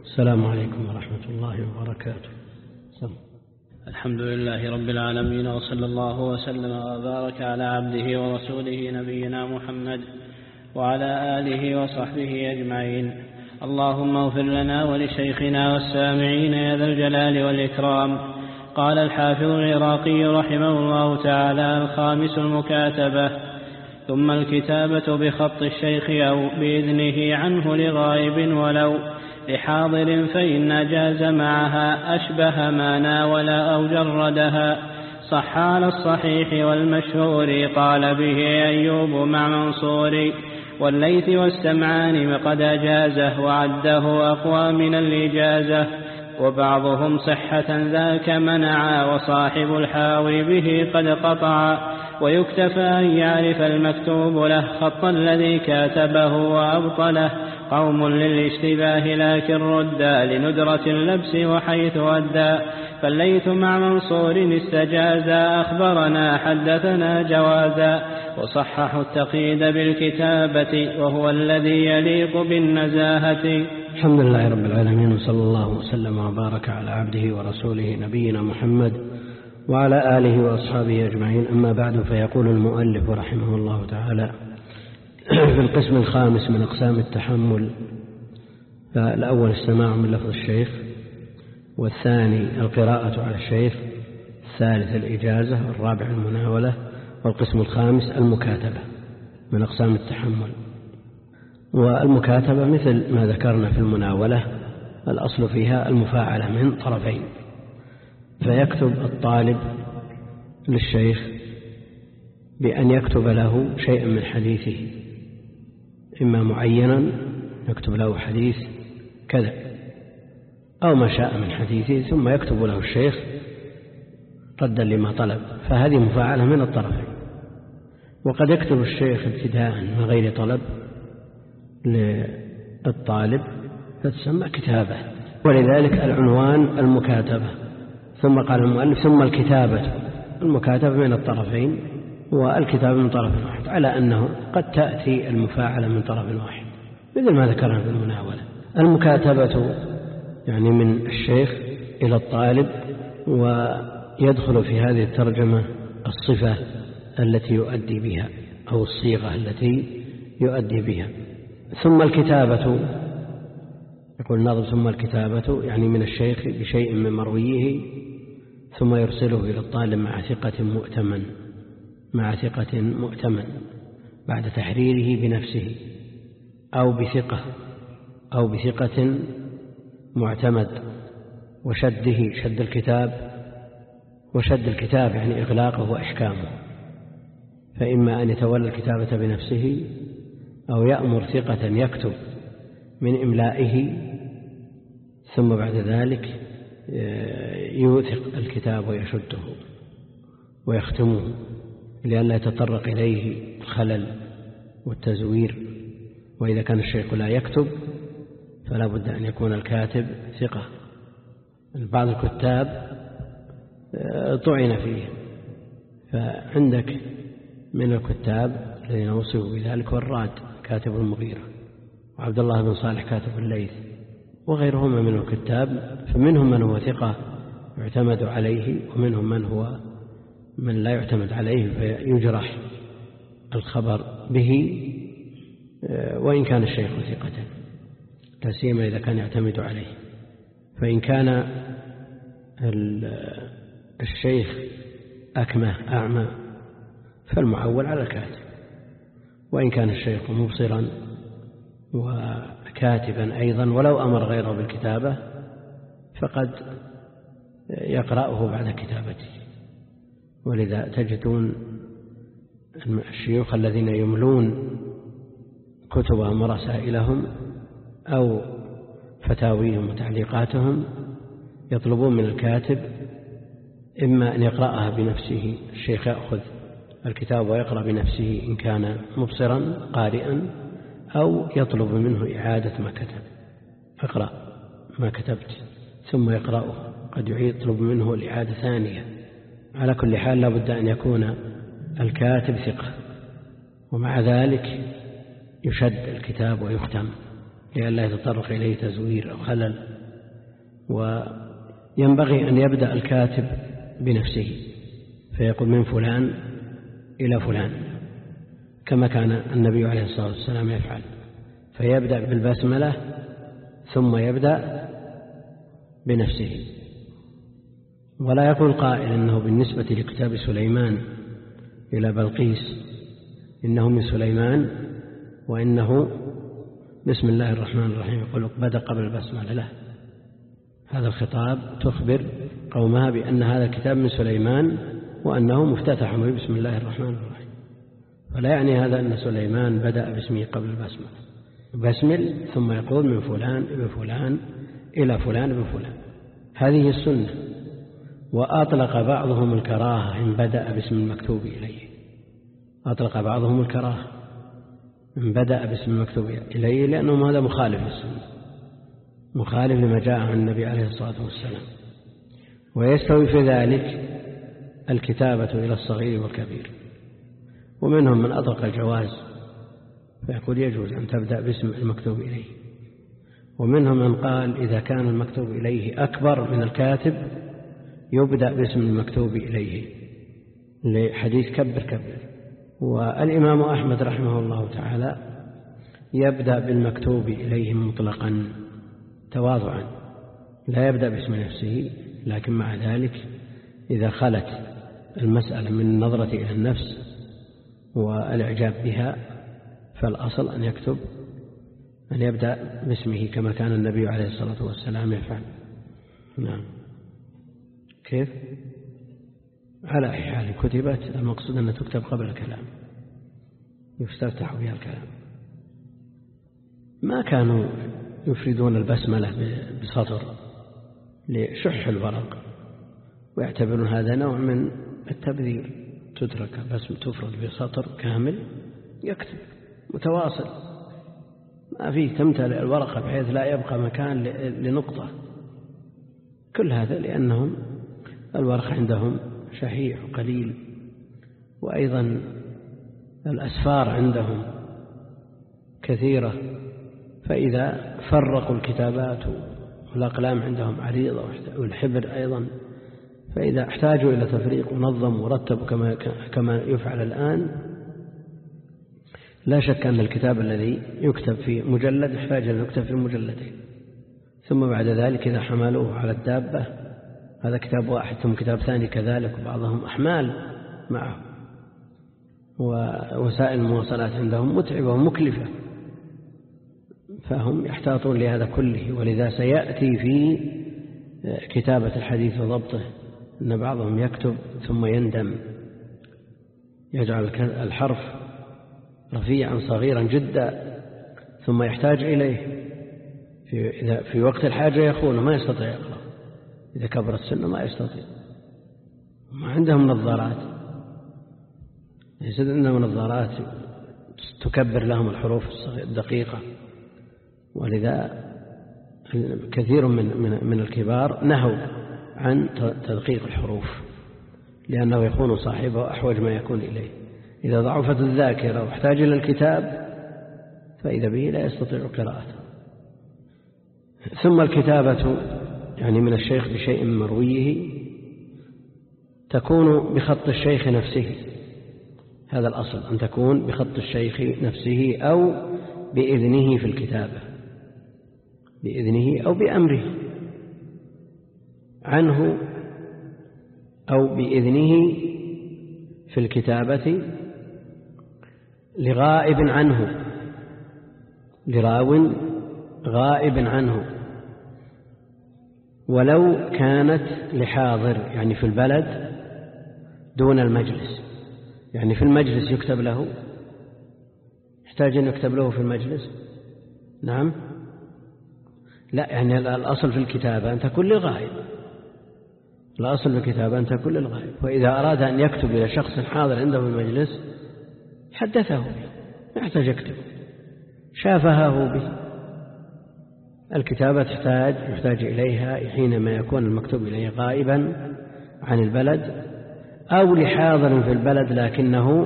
السلام عليكم ورحمة الله وبركاته. الحمد لله رب العالمين، وصلى الله وسلم وبارك على عبده ورسوله نبينا محمد وعلى آله وصحبه أجمعين. اللهم اغفر لنا ولشيخنا والسامعين يا ذا الجلال والإكرام. قال الحافظ العراقي رحمه الله تعالى: الخامس المكاتبة، ثم الكتابة بخط الشيخ أو بإذنه عنه لغائب ولو لحاضر، فإن جاز معها أشبه ما ناول أو جردها. صح على الصحيح والمشهور، قال به أيوب مع منصور، والليث والسمعان قد أجازه وعده أقوى من الإجازة، وبعضهم صحة ذاك منعا، وصاحب الحاوي به قد قطعا. ويكتفى أن يعرف المكتوب له خط الذي كاتبه وأبطله. قوم للاشتباه لكن ردا لندرة اللبس وحيث أدى، فالليث مع منصور استجازا، أخبرنا حدثنا جوازا. وصححوا التقييد بالكتابة وهو الذي يليق بالنزاهة. الحمد لله رب العالمين، وصلى الله وسلم وبارك على عبده ورسوله نبينا محمد وعلى آله وأصحابه أجمعين. أما بعد، فيقول المؤلف رحمه الله تعالى في القسم الخامس من أقسام التحمل: فالأول السماع من لفظ الشيخ، والثاني القراءة على الشيخ، الثالث الإجازة، الرابع المناولة، والقسم الخامس المكاتبة من أقسام التحمل. والمكاتبة مثل ما ذكرنا في المناولة، الأصل فيها المفاعلة من طرفين، فيكتب الطالب للشيخ بأن يكتب له شيئا من حديثه، إما معينا يكتب له حديث كذا أو ما شاء من حديثه، ثم يكتب له الشيخ ردا لما طلب، فهذه مفاعلة من الطرفين. وقد يكتب الشيخ ابتداء من غير طلب للطالب فتسمى كتابة، ولذلك العنوان المكاتبة. ثم قال المؤلف: ثم الكتابة. المكاتبة من الطرفين والكتابة من طرف واحد، على أنه قد تأتي المفاعلة من طرف واحد مثل ما ذكرنا في المناولة. المكاتبة يعني من الشيخ إلى الطالب، ويدخل في هذه الترجمة الصفة التي يؤدي بها أو الصيغة التي يؤدي بها. ثم الكتابة، يقول الناظم: ثم الكتابة يعني من الشيخ بشيء من مرويه، ثم يرسله إلى الطالب مع ثقة مؤتمن بعد تحريره بنفسه أو بثقة معتمد، وشده شد الكتاب يعني إغلاقه وإحكامه، فإما أن يتولى الكتابة بنفسه أو يأمر ثقة يكتب من إملائه، ثم بعد ذلك يوثق الكتاب ويشده ويختمه لئلا يتطرق إليه الخلل والتزوير. وإذا كان الشيخ لا يكتب فلا بد أن يكون الكاتب ثقة. بعض الكتاب طعن فيه، فعندك من الكتاب الذين وصفوا بذلك والراد كاتب المغيرة، وعبد الله بن صالح كاتب الليث، وغيرهما من الكتاب، فمنهم من هو ثقة يعتمد عليه، ومنهم من لا يعتمد عليه فيجرح الخبر به وإن كان الشيخ ثقة، لا سيما إذا كان يعتمد عليه. فإن كان الشيخ أكمه أعمى فالمعول على الكاتب، وإن كان الشيخ مبصرا وكاتبا أيضا ولو أمر غيره بالكتابة فقد يقرأه بعد كتابته. ولذا تجدون الشيوخ الذين يملون كتبهم ورسائلهم أو فتاويهم وتعليقاتهم يطلبون من الكاتب إما أن يقرأها بنفسه، الشيخ يأخذ الكتاب ويقرأ بنفسه إن كان مبصرا قارئا، أو يطلب منه إعادة ما كتب، اقرأ ما كتبت، ثم يقرأه، قد يطلب منه الإعادة ثانية. على كل حال لا بد أن يكون الكاتب ثقة، ومع ذلك يشد الكتاب ويختم لئلا يتطرق إليه تزوير أو خلل. وينبغي أن يبدأ الكاتب بنفسه فيقول من فلان إلى فلان كما كان النبي عليه الصلاة والسلام يفعل، فيبدأ بالبسملة ثم يبدأ بنفسه. ولا يقول قائل إنه بالنسبة لكتاب سليمان إلى بلقيس إنه من سليمان وإنه بسم الله الرحمن الرحيم، يقول بدأ قبل البسملة. لا، هذا الخطاب تخبر قومها بأن هذا الكتاب من سليمان وأنه مفتتح بسم الله الرحمن الرحيم، فلا يعني هذا أن سليمان بدأ باسمه قبل البسملة، بسمل ثم يقول من فلان ابن فلان إلى فلان ابن فلان. هذه السنة. وأطلق بعضهم الكراهة إن بدأ باسم المكتوب إليه، أطلق بعضهم الكراهة إن بدأ باسم المكتوب إليه، لأنه هذا مخالف للسنة، مخالف لما جاء عن النبي عليه الصلاة والسلام. ويستوي في ذلك الكتابة إلى الصغير والكبير. ومنهم من أطلق الجواز فيقول يجوز أن تبدأ باسم المكتوب إليه. ومنهم من قال إذا كان المكتوب إليه أكبر من الكاتب يبدأ باسم المكتوب إليه لحديث كبر كبر. والإمام أحمد رحمه الله تعالى يبدأ بالمكتوب إليه مطلقا تواضعا، لا يبدأ باسم نفسه، لكن مع ذلك إذا خلت المسألة من النظرة إلى النفس والإعجاب بها فالأصل أن يكتب أن يبدأ باسمه كما كان النبي عليه الصلاة والسلام يفعل. نعم. كيف؟ على أي حال كتبت، المقصود أن تكتب قبل الكلام يفتتح بها الكلام. ما كانوا يفردون البسملة بسطر لشح الورق، ويعتبرون هذا نوع من التبذير، تترك بس تفرد بسطر كامل يكتب متواصل، ما فيه تمتلئ الورقة بحيث لا يبقى مكان لنقطة. كل هذا لأنهم الورق عندهم شحيح وقليل، وأيضا الأسفار عندهم كثيرة، فإذا فرقوا الكتابات والأقلام عندهم عريضة والحبر أيضا، فإذا احتاجوا إلى تفريق ونظم ورتب كما يفعل الآن، لا شك أن الكتاب الذي يكتب في مجلد يحتاج أن يكتب في مجلدين، ثم بعد ذلك إذا حملوه على الدابة هذا كتاب واحد ثم كتاب ثاني كذلك، وبعضهم أحمال معه، ووسائل المواصلات عندهم متعبة ومكلفة، فهم يحتاطون لهذا كله. ولذا سيأتي في كتابة الحديث وضبطه أن بعضهم يكتب ثم يندم، يجعل الحرف رفيعا صغيرا جدا ثم يحتاج إليه في وقت الحاجة يخونه، ما يستطيع يقرأ، إذا كبرت سنه ما يستطيع. ما عندهم نظارات، يجد عندهم نظارات تكبر لهم الحروف الدقيقة، ولذا كثير من الكبار نهوا عن تدقيق الحروف لأنه يكون صاحبه أحوج ما يكون إليه. إذا ضعفت الذاكرة واحتاج إلى الكتاب فإذا به لا يستطيع قراءته. ثم الكتابة يعني من الشيخ بشيء من مرويه تكون بخط الشيخ نفسه، هذا الأصل أن تكون بخط الشيخ نفسه أو بإذنه في الكتابة، بإذنه أو بأمره عنه أو بإذنه في الكتابة لغائب عنه، لراو غائب عنه، ولو كانت لحاضر يعني في البلد دون المجلس، يعني في المجلس يكتب له، يحتاج أن يكتب له في المجلس. نعم، لا، يعني الأصل في الكتابة أن تكون للغائب، الأصل في الكتابة أن تكون للغائب. وإذا أراد أن يكتب إلى شخص حاضر عنده في المجلس حدثه به، ما يحتاج يكتب، شافهه به. الكتابة يحتاج إليها حينما يكون المكتوب إليه غائبا عن البلد أو لحاضر في البلد لكنه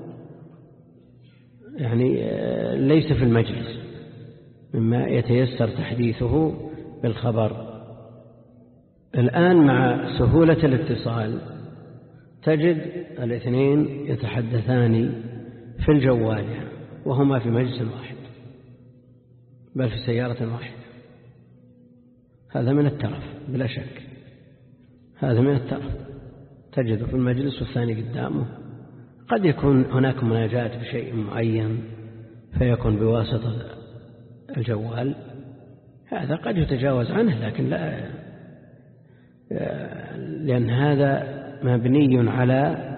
يعني ليس في المجلس، مما يتيسر تحديثه بالخبر الآن مع سهولة الاتصال تجد الاثنين يتحدثان في الجوال وهما في مجلس واحد بل في سيارة واحدة. هذا من الترف بلا شك، هذا من الترف. تجد في المجلس والثاني قدامه، قد يكون هناك مناجاة بشيء معين فيكون بواسطة الجوال، هذا قد يتجاوز عنه، لكن لا، لأن هذا مبني على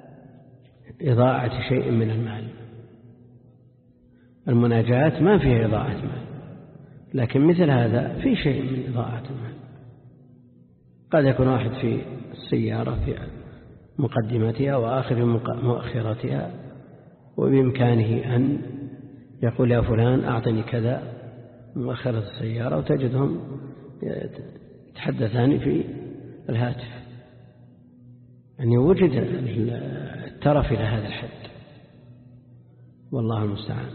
إضاعة شيء من المال. المناجاة ما فيها إضاعة مال، لكن مثل هذا في شيء من إضاعة المال. قد يكون واحد في السيارة في مقدمتها وآخر في مؤخرتها، وبإمكانه أن يقول يا فلان أعطني كذا مؤخرة السيارة، وتجدهم يتحدثان في الهاتف. يعني وجد الترف إلى هذا الحد، والله المستعان.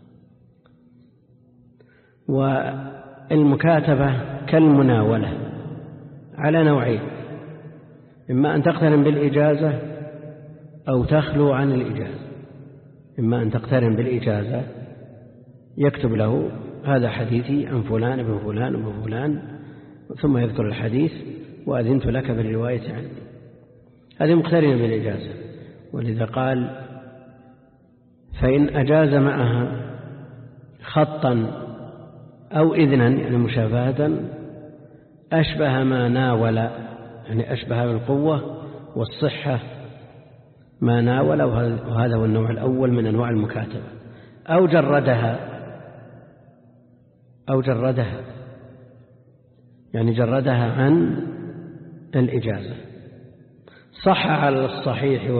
والمكاتبة كالمناولة على نوعين: إما أن تقترن بالإجازة أو تخلو عن الإجازة. إما أن تقترن بالإجازة، يكتب له هذا حديثي عن فلان ابن فلان ابن فلان، ثم يذكر الحديث وأذنت لك بالرواية عني. هذه مقترنة بالإجازة، ولذا قال: فإن أجاز معها خطا أو إذنا، يعني مشافهة، أشبه ما ناول، يعني أشبه بالقوة والصحة ما ناول، وهذا هو النوع الأول من أنواع المكاتبة. أو جردها يعني جردها عن الإجازة. صح على الصحيح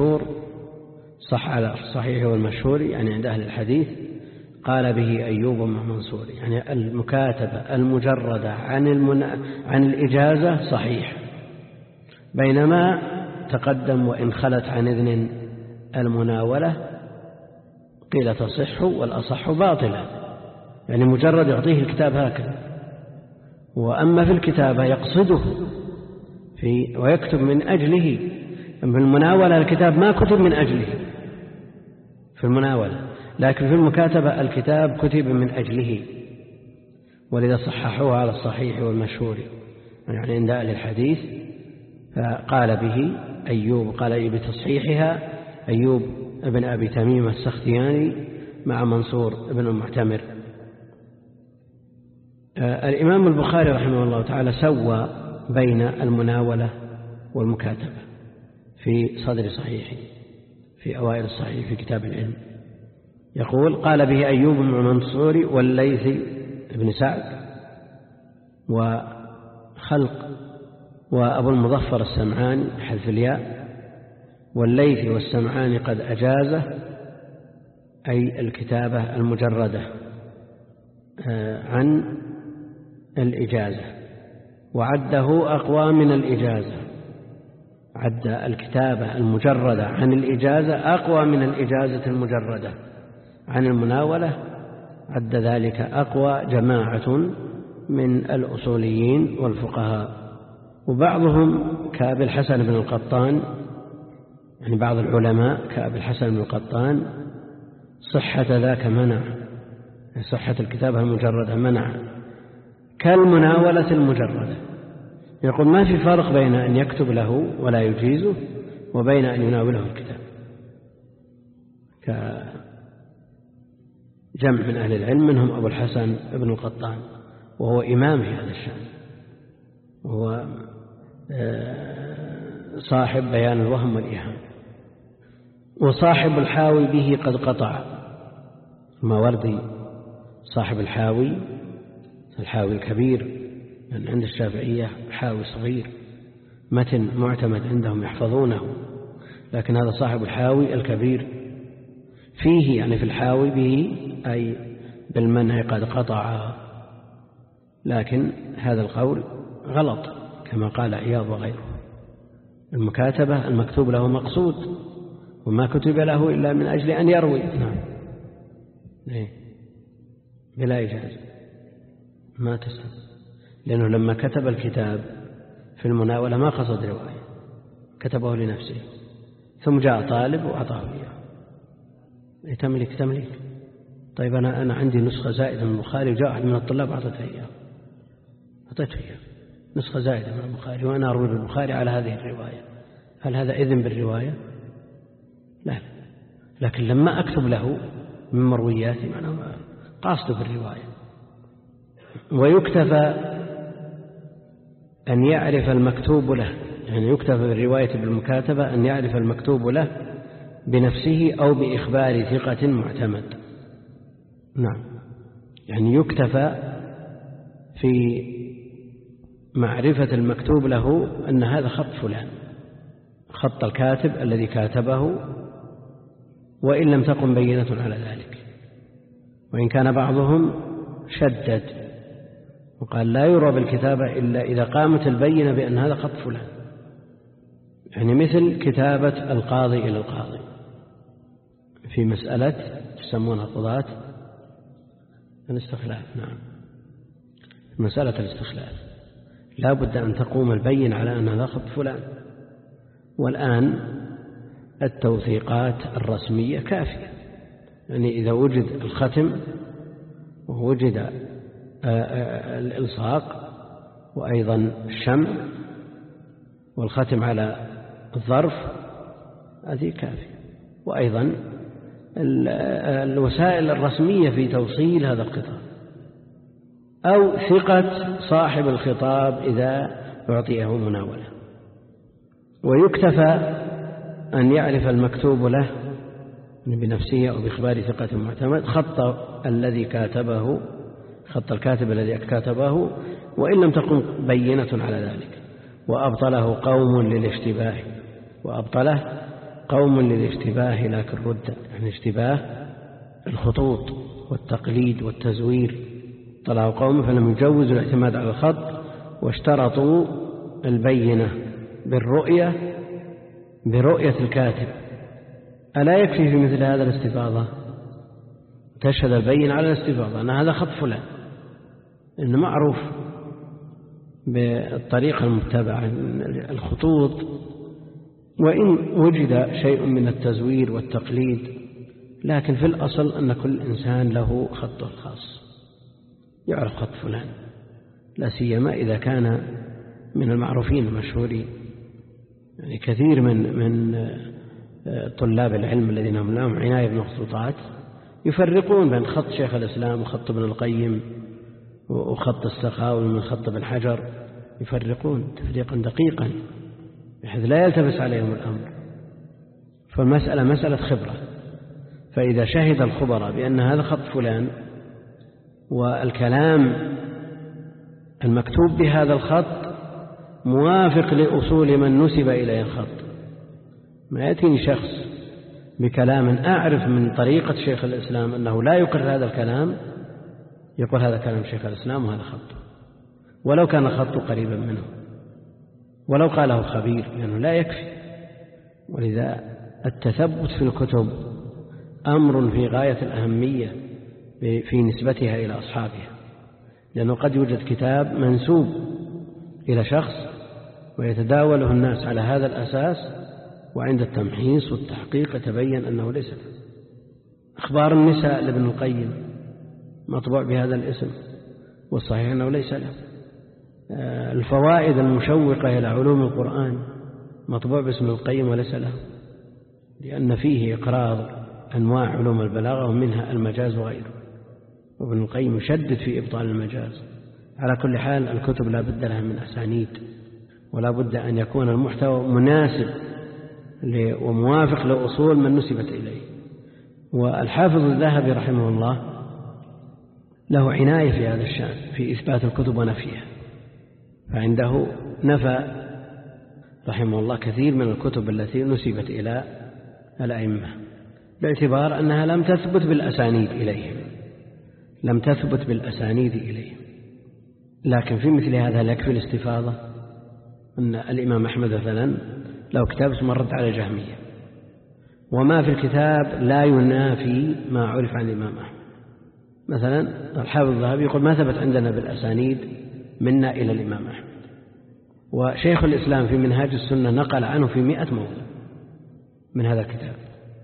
والمشهور، يعني عند أهل الحديث قال به أيوب مع منصور، يعني المكاتبة المجردة عن الإجازة صحيح، بينما تقدم وإن خلت عن إذن المناولة قيل تصح والأصح باطلة، يعني مجرد يعطيه الكتاب هكذا. وأما في الكتابة يقصده ويكتب من أجله. في المناولة الكتاب ما كتب من أجله في المناولة، لكن في المكاتبة الكتاب كتب من أجله، ولذا صححوه على الصحيح والمشهور، يعني عند أهل الحديث. فقال به أيوب، قال بتصحيحها أيوب ابن أبي تميم السختياني مع منصور ابن المعتمر. الإمام البخاري رحمه الله تعالى سوى بين المناولة والمكاتبة في صدر صحيحه، في أوائل الصحيح في كتاب العلم. يقول: قال به أيوب بن منصور والليث بن سعد وخلق وأبو المظفر السمعاني حذف الياء، والليث والسمعاني قد أجازه، أي الكتابة المجردة عن الإجازة، وعده أقوى من الإجازة. عد الكتابة المجردة عن الإجازة أقوى من الإجازة المجردة عن المناولة، عد ذلك أقوى جماعة من الأصوليين والفقهاء. وبعضهم كأبي الحسن بن القطان، يعني بعض العلماء كأبي الحسن بن القطان، صحة ذاك منع، صحة الكتابة المجردة منع، كالمناولة المجردة. يقول ما في فرق بين أن يكتب له ولا يجيزه وبين أن يناوله الكتاب. كجمع من أهل العلم، منهم أبو الحسن بن القطان، وهو إمام في هذا الشأن، وهو صاحب بيان الوهم والإيهام. وصاحب الحاوي به قد قطع، الماوردي صاحب الحاوي الكبير، لأن عند الشافعية حاوي صغير متن معتمد عندهم يحفظونه، لكن هذا صاحب الحاوي الكبير فيه، يعني في الحاوي به أي بالمنع قد قطع. لكن هذا القول غلط كما قال عياض وغيره. المكاتبة المكتوب له مقصود، وما كتب له إلا من أجل أن يروي. نعم، بلا إجازة ما تسلم، لأنه لما كتب الكتاب في المناولة ما قصد رواية، كتبه لنفسه، ثم جاء طالب وأعطاه إياه. تملك. طيب أنا عندي نسخة زائدة من البخاري وجاء أحد من الطلاب أعطيته إياه نسخة زائدة من البخاري وأنا أروي البخاري على هذه الرواية، هل هذا إذن بالرواية؟ لا. لكن لما أكتب له من مروياتي معناه قاصد بالرواية. ويكتفى أن يعرف المكتوب له، يعني يكتفى بالرواية بالمكاتبة أن يعرف المكتوب له بنفسه أو بإخبار ثقة معتمد. نعم، يعني يكتفى في معرفة المكتوب له أن هذا خط فلان، خط الكاتب الذي كاتبه، وإن لم تقم بينة على ذلك. وإن كان بعضهم شدد وقال لا يرى بالكتابة إلا إذا قامت البينة بأن هذا خط فلان، يعني مثل كتابة القاضي إلى القاضي في مسألة يسمونها قضاة الاستخلاف. نعم، مسألة الاستخلاف لا بد أن تقوم البين على أن هذا خط فلان. والآن التوثيقات الرسمية كافية، يعني إذا وجد الختم ووجد الإلصاق وأيضا الشمع والختم على الظرف هذه كافية. وأيضا الوسائل الرسمية في توصيل هذا الخطاب، أو ثقة صاحب الخطاب إذا أعطيه مناولة. ويكتفى أن يعرف المكتوب له بنفسه أو بإخبار ثقة معتمد خط الذي كاتبه، خط الكاتب الذي كاتبه، وإن لم تقم بينة على ذلك. وأبطله قوم للاشتباه لكن رد، يعني اشتباه الخطوط والتقليد والتزوير. طلعوا قوم فلم يجوزوا الاعتماد على الخط واشترطوا البينة برؤية الكاتب. ألا يكفي في مثل هذا الاستفاضة تشهد البين على الاستفاضة أن هذا خط فلان، إنه معروف بالطريقة المتبعة الخطوط، وإن وجد شيء من التزوير والتقليد، لكن في الأصل أن كل إنسان له خطه الخاص، يعرف خط فلان، لا سيما إذا كان من المعروفين المشهورين. يعني كثير من طلاب العلم الذين هم لهم عناية بالمخطوطات يفرقون بين خط شيخ الإسلام وخط ابن القيم وخط السخاوي من خط ابن حجر، يفرقون تفريقا دقيقا بحيث لا يلتبس عليهم الأمر. فالمسألة مسألة خبرة، فإذا شهد الخبراء بأن هذا خط فلان والكلام المكتوب بهذا الخط موافق لأصول من نسب إليه الخط، ما يأتيني شخص بكلام أعرف من طريقة شيخ الإسلام أنه لا يقر هذا الكلام، يقول هذا كلام شيخ الإسلام وهذا خطه، ولو كان خطه قريبا منه، ولو قاله خبير، لأنه لا يكفي. ولذا التثبت في الكتب أمر في غاية الأهمية في نسبتها إلى أصحابها، لأنه قد يوجد كتاب منسوب إلى شخص ويتداوله الناس على هذا الأساس، وعند التمحيص والتحقيق يتبين أنه ليس له. أخبار النساء لابن القيم مطبوع بهذا الاسم، والصحيح أنه ليس له. الفوائد المشوقة إلى علوم القرآن مطبوع باسم القيم وليس له، لأن فيه إقراض أنواع علوم البلاغة ومنها المجاز وغيره، وابن القيم يشدد في إبطال المجاز. على كل حال الكتب لا بد لها من أسانيد، ولا بد أن يكون المحتوى مناسب وموافق لأصول من نسبت إليه. والحافظ الذهبي رحمه الله له عناية في هذا الشأن في إثبات الكتب ونفيها، فعنده نفى رحمه الله كثير من الكتب التي نسبت إلى الأئمة باعتبار أنها لم تثبت بالأسانيد إليهم. لكن في مثل هذا يكفي الاستفاضة أن الإمام أحمد مثلا لو كتاب اسمه الرد على الجهمية، وما في الكتاب لا ينافي ما عرف عن الإمام أحمد. مثلا الحافظ الذهبي يقول ما ثبت عندنا بالأسانيد منا إلى الإمام أحمد، وشيخ الإسلام في منهاج السنة نقل عنه في 100 موضع من هذا الكتاب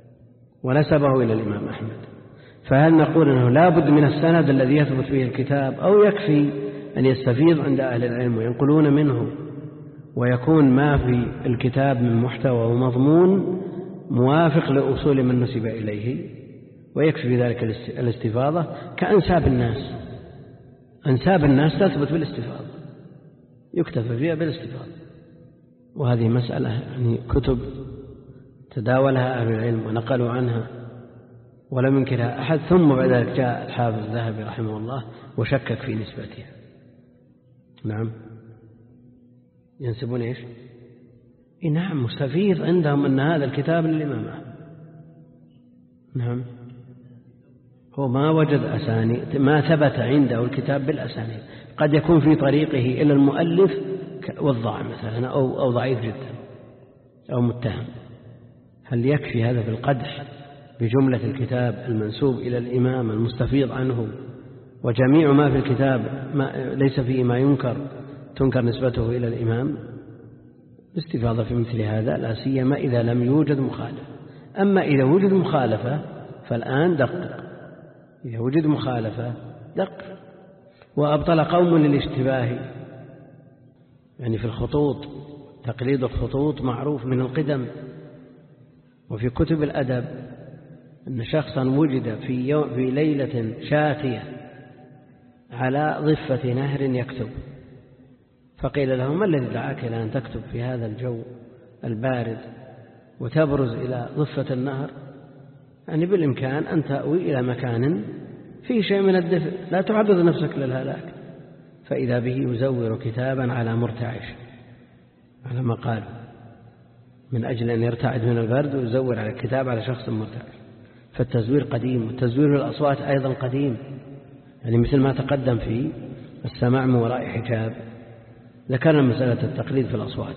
ونسبه إلى الإمام أحمد. فهل نقول أنه لا بد من السند الذي يثبت فيه الكتاب، أو يكفي أن يستفيض عند أهل العلم وينقلون منه ويكون ما في الكتاب من محتوى ومضمون موافق لأصول من نسب إليه، ويكفي في ذلك الاستفاضة كأنساب الناس. أنساب الناس تثبت بالاستفاضة، يكتفى فيها بالاستفاضة. وهذه مسألة يعني كتب تداولها أهل العلم ونقلوا عنها ولم ينكرها أحد، ثم بعد ذلك جاء الحافظ الذهبي رحمه الله وشكك في نسبتها. نعم، ينسبون إيش؟ نعم، مستفيض عندهم أن هذا الكتاب للإمام أحمد. نعم، هو ما وجد أسانيد، ما ثبت عنده الكتاب بالأسانيد، قد يكون في طريقه إلى المؤلف والضاع مثلا أو ضعيف جدا أو متهم. هل يكفي هذا في القدح بجملة الكتاب المنسوب إلى الإمام المستفيض عنه، وجميع ما في الكتاب ليس فيه ما تنكر نسبته إلى الإمام؟ الاستفاضة في مثل هذا لا سيما إذا لم يوجد مخالفة. أما إذا وجد مخالفة فالآن دقق، إذا وجد مخالفة دقق. وأبطل قوم للاشتباه، يعني في الخطوط، تقليد الخطوط معروف من القدم. وفي كتب الأدب أن شخصا وجد في ليلة شاتية على ضفة نهر يكتب، فقيل له: ما الذي دعاك إلى أن تكتب في هذا الجو البارد وتبرز إلى ضفة النهر؟ يعني بالإمكان أن تأوي إلى مكان فيه شيء من الدفء، لا تعرض نفسك للهلاك. فإذا به يزور كتابا على مرتعش، على ما قال، من أجل أن يرتعد من البرد ويزور على الكتاب على شخص مرتعش. فالتزوير قديم، والتزوير الأصوات أيضا قديم، يعني مثل ما تقدم في السماع من وراء حجاب ذكرنا مسألة التقليد في الأصوات.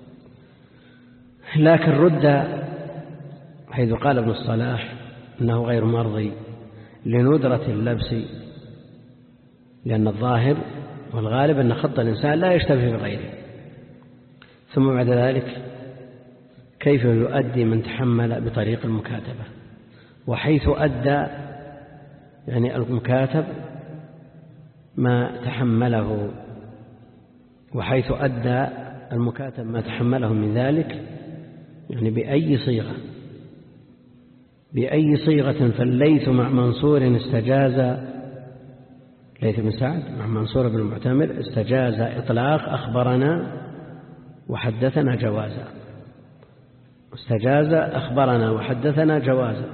لكن رد حيث قال ابن الصلاح أنه غير مرضي لندرة اللبس، لأن الظاهر والغالب أن خط الإنسان لا يشتبه بغيره. ثم بعد ذلك كيف يؤدي من تحمل بطريق المكاتبة، وحيث أدى يعني المكاتب ما تحمله، وحيث أدى المكاتب ما تحمله من ذلك، يعني بأي صيغة. فالليث مع منصور استجاز، ليث بن سعد مع منصور بن المعتمر استجاز إطلاق أخبرنا وحدثنا جوازا، استجاز أخبرنا وحدثنا جوازا.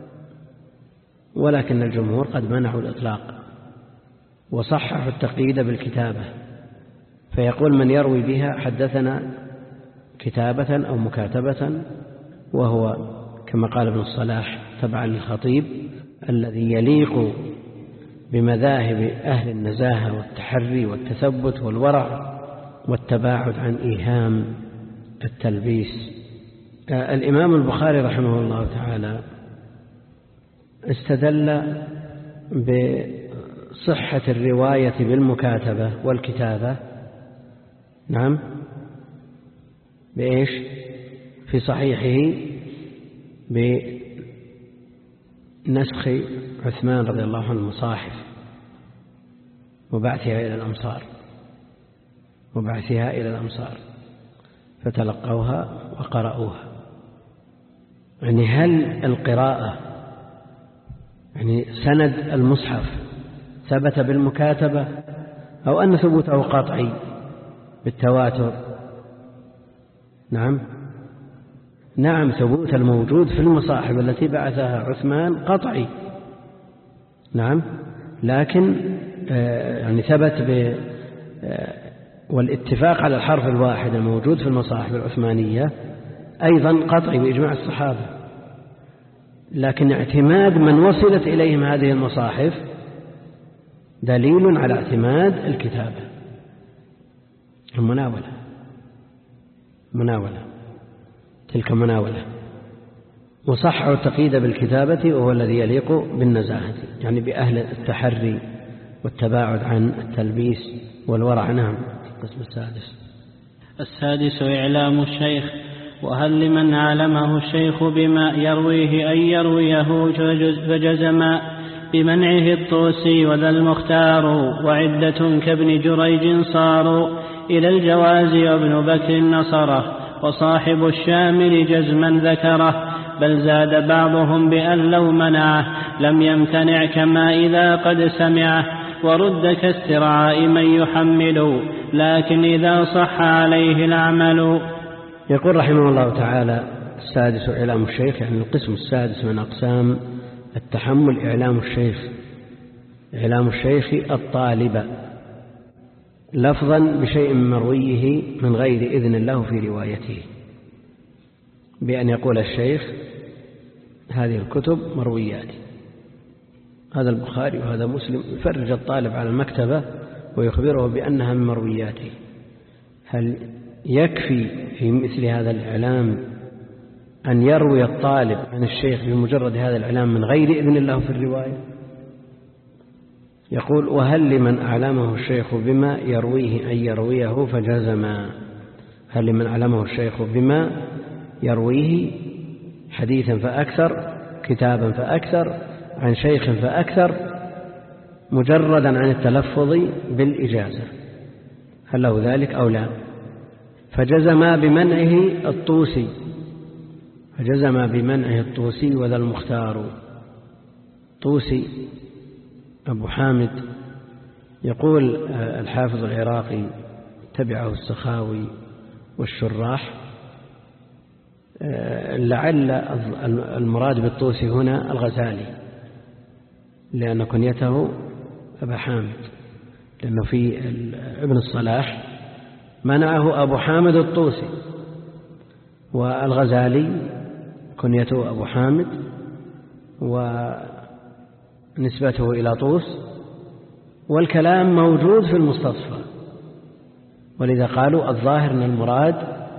ولكن الجمهور قد منعوا الإطلاق وصححوا التقييد بالكتابة، فيقول من يروي بها حدثنا كتابة أو مكاتبة، وهو كما قال ابن الصلاح تبعا للخطيب الذي يليق بمذاهب أهل النزاهة والتحري والتثبت والورع والتباعد عن إيهام التلبيس. الإمام البخاري رحمه الله تعالى استدل بصحة الرواية بالمكاتبة والكتابة، نعم، بإيش؟ في صحيحه بنسخ عثمان رضي الله عنه المصاحف وبعثها إلى الأمصار فتلقوها وقرأوها. يعني هل القراءة يعني سند المصحف ثبت بالمكاتبة أو أن ثبوته قطعي بالتواتر؟ نعم، ثبوت الموجود في المصاحف التي بعثها عثمان قطعي، نعم، لكن يعني ثبت والاتفاق على الحرف الواحد الموجود في المصاحف العثمانية أيضا قطعي بإجماع الصحابة. لكن اعتماد من وصلت إليهم هذه المصاحف دليل على اعتماد الكتابة. مناولة تلك مناولة. وصحوا التقييد بالكتابة وهو الذي يليق بالنزاهة، يعني بأهل التحري والتباعد عن التلبيس والورع. نعم. القسم السادس السادس إعلام الشيخ. وهل لمن علمه الشيخ بما يرويه أن يرويه فجزم بمنعه الطوسي وذا المختار، وعدة كابن جريج صاروا إلى الجواز وابن بكر نصره، وصاحب الشامل جزما ذكره، بل زاد بعضهم بأن لو منعه لم يمتنع كما إذا قد سمعه، ورد كاسترعاء من يحمل لكن إذا صح عليه العمل. يقول رحمه الله تعالى: السادس إعلام الشيخ، يعني القسم السادس من أقسام التحمل إعلام الشيخ. إعلام الشيخ الطالب لفظا بشيء من مرويه من غير إذن له في روايته، بأن يقول الشيخ: هذه الكتب مروياتي، هذا البخاري وهذا مسلم، يفرج الطالب على المكتبة ويخبره بأنها من مروياته. هل يكفي في مثل هذا الإعلام أن يروي الطالب عن الشيخ بمجرد هذا الإعلام من غير إذن الله في الرواية؟ يقول: وهل لمن أعلمه الشيخ بما يرويه أن يرويه فجزما. هل لمن أعلمه الشيخ بما يرويه حديثا فأكثر، كتابا فأكثر، عن شيخ فأكثر، مجردا عن التلفظ بالإجازة، هل له ذلك أو لا؟ فجزم بمنعه الطوسي، فجزم بمنعه الطوسي وذا المختار. طوسي أبو حامد، يقول الحافظ العراقي تبعه السخاوي والشراح: لعل المراد بالطوسي هنا الغزالي، لأن كنيته أبا حامد، لأنه في ابن الصلاح منعه أبو حامد الطوسي، والغزالي كنيته أبو حامد ونسبته إلى طوس، والكلام موجود في المستصفى، ولذا قالوا الظاهر أن المراد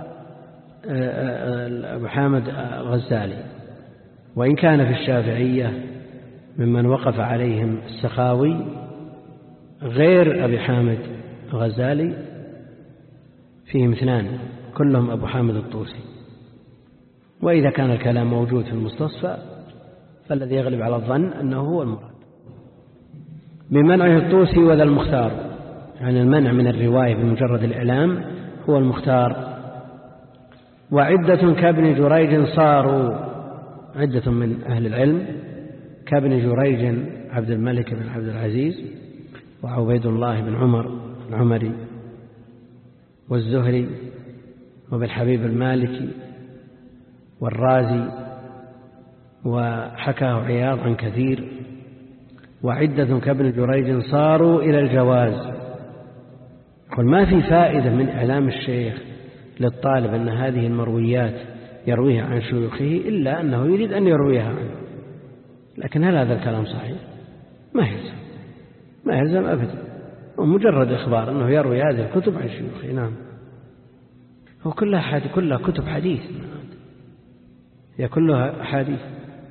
أبو حامد الغزالي، وإن كان في الشافعية ممن وقف عليهم السخاوي غير أبي حامد الغزالي فيهم اثنان كلهم أبو حامد الطوسي. وإذا كان الكلام موجود في المستصفى فالذي يغلب على الظن أنه هو المراد. بمنعه الطوسي وذا المختار، يعني المنع من الرواية بمجرد الإعلام هو المختار. وعدة كابن جريج صاروا، عدة من أهل العلم كابن جريج عبد الملك بن عبد العزيز، وعبيد الله بن عمر العمري، والزهري، وابن حبيب المالكي، والرازي، وحكاه عياض عن كثير. وعدة كابن جريج صاروا إلى الجواز. قل ما في فائدة من إعلام الشيخ للطالب أن هذه المرويات يرويها عن شيوخه إلا أنه يريد أن يرويها عنه، لكن هل هذا الكلام صحيح؟ ما يلزم أبدا، ومجرد إخبار أنه يروي هذه الكتب عن شيوخه. نعم، هو كلها كتب حديث، هي كلها أحاديث،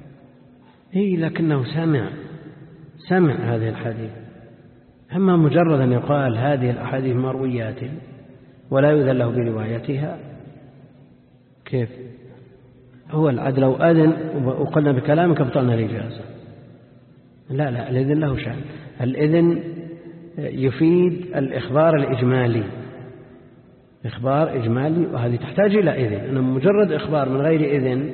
لكنه سمع هذه الحديث. أما مجرد أن يقال هذه الأحاديث مرويات ولا يؤذن له بروايتها، كيف؟ هو العدل لو أذن وقلنا بكلامك ابطلنا الإجازة. لا، الإذن له شأن. الإذن يفيد الإخبار الإجمالي، إخبار إجمالي، وهذه تحتاج إلى إذن. أنا مجرد إخبار من غير إذن،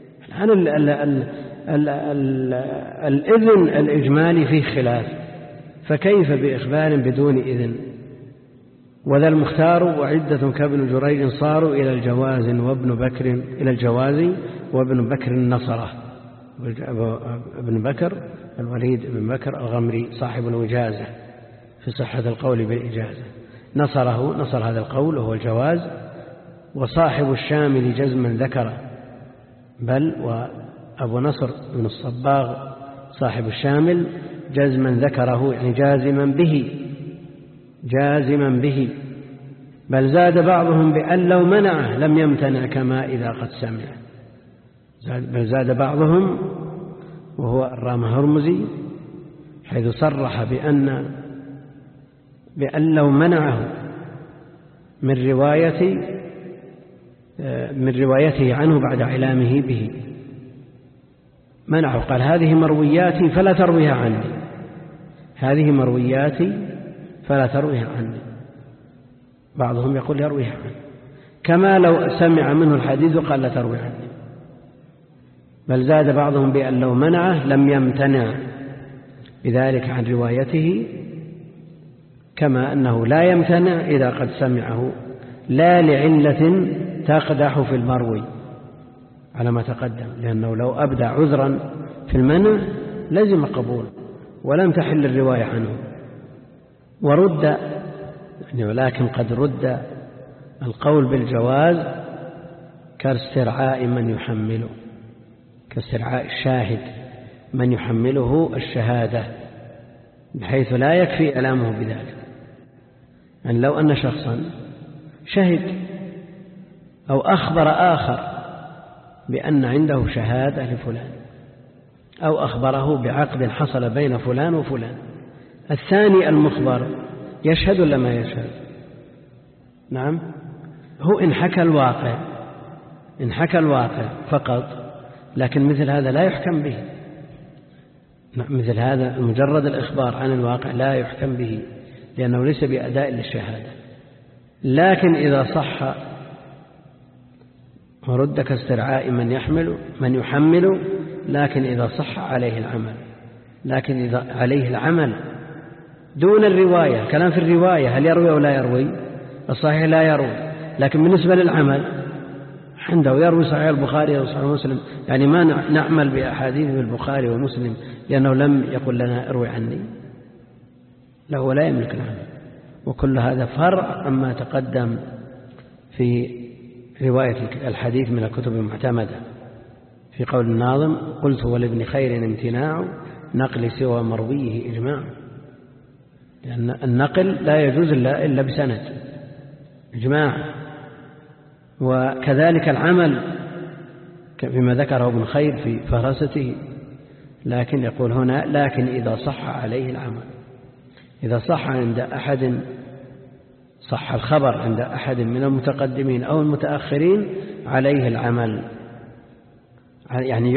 الإذن الإجمالي فيه خلاف، فكيف بإخبار بدون إذن؟ وذا المختار وعدة كابن جريج صاروا إلى الجواز وابن بكر نصره. ابن بكر الوليد بن بكر الغمري صاحب الوجازة في صحة القول بالإجازة، نصر هذا القول وهو الجواز. وصاحب الشامل جزما ذكره، بل وأبو نصر بن الصباغ صاحب الشامل جزما ذكره، يعني جازما به، بل زاد بعضهم بأن لو منعه لم يمتنع كما إذا قد سمع. بل زاد بعضهم وهو الرام هرمزي، حيث صرح بأن لو منعه من روايته عنه بعد إعلامه به، منعه، قال هذه مروياتي فلا ترويها عني، هذه مروياتي فلا ترويها عني. بعضهم يقول يرويها عني، كما لو سمع منه الحديث وقال لا تروي عني، بل زاد بعضهم بأن لو منعه لم يمتنع بذلك عن روايته، كما أنه لا يمتنع إذا قد سمعه لا لعلة تقدح في المروي على ما تقدم، لأنه لو أبدى عذرا في المنع لزم قبول ولم تحل الرواية عنه. ورد يعني ولكن قد رد القول بالجواز كاسترعاء من يحمله، كاسترعاء الشاهد من يحمله الشهادة، بحيث لا يكفي إعلامه بذلك. يعني لو أن شخصا شهد أو أخبر آخر بأن عنده شهادة لفلان، أو أخبره بعقد حصل بين فلان وفلان، الثاني المخبر يشهد ولا ما يشهد؟ نعم، هو إن حكى الواقع فقط، لكن مثل هذا لا يحكم به، مثل هذا مجرد الإخبار عن الواقع لا يحكم به، لأنه ليس بأداء للشهادة. لكن إذا صح ورد كاسترعاء من يحمل، لكن إذا صح عليه العمل، لكن إذا عليه العمل دون الرواية، كلام في الرواية هل يروي أو لا يروي؟ الصحيح لا يروي، لكن بالنسبة للعمل عنده يروي صحيح البخاري أو صحيح مسلم، يعني ما نعمل بأحاديث البخاري ومسلم لأنه لم يقل لنا اروي عني، له لا يملك العمل. وكل هذا فرع عما تقدم في رواية الحديث من الكتب المعتمدة، في قول الناظم قلت ولابن خير امتناع نقل سوى مرويه إجماع، لأن النقل لا يجوز إلا بسند إجماع. وكذلك العمل بما ذكره ابن خير في فراسته، لكن يقول هنا لكن إذا صح عليه العمل، إذا صح الخبر عند أحد من المتقدمين أو المتأخرين عليه العمل، يعني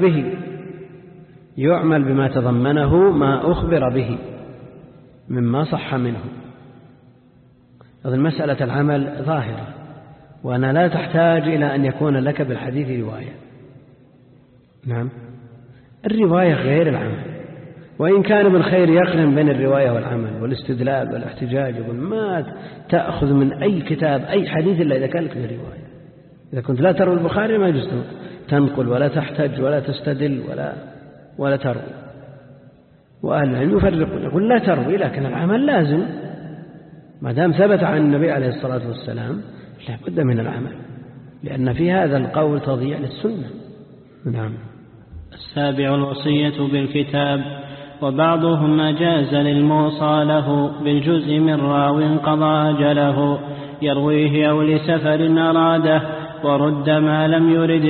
يعمل بما تضمنه ما أخبر به مما صح منه. هذه المسألة العمل ظاهرة، وأنا لا تحتاج إلى أن يكون لك بالحديث رواية. نعم، الرواية غير العمل، وإن كان ابن خير يقرن بين الرواية والعمل والاستدلال والاحتجاج، يقول ما تأخذ من أي كتاب أي حديث إلا إذا كان لك بالرواية. إذا كنت لا تروي البخاري ما يجوز تنقل ولا تحتج ولا تستدل ولا تروي. وأهل العلم يفرقون، يقول لا تروي لكن العمل لازم، ما دام ثبت عن النبي عليه الصلاة والسلام لا بد من العمل، لأن في هذا القول تضييع للسنة. نعم. السابع الوصية بالكتاب. وبعضهم أجاز للموصى له بالجزء من راو قضى أجله يرويه أو لسفر أراده ورد ما لم يرد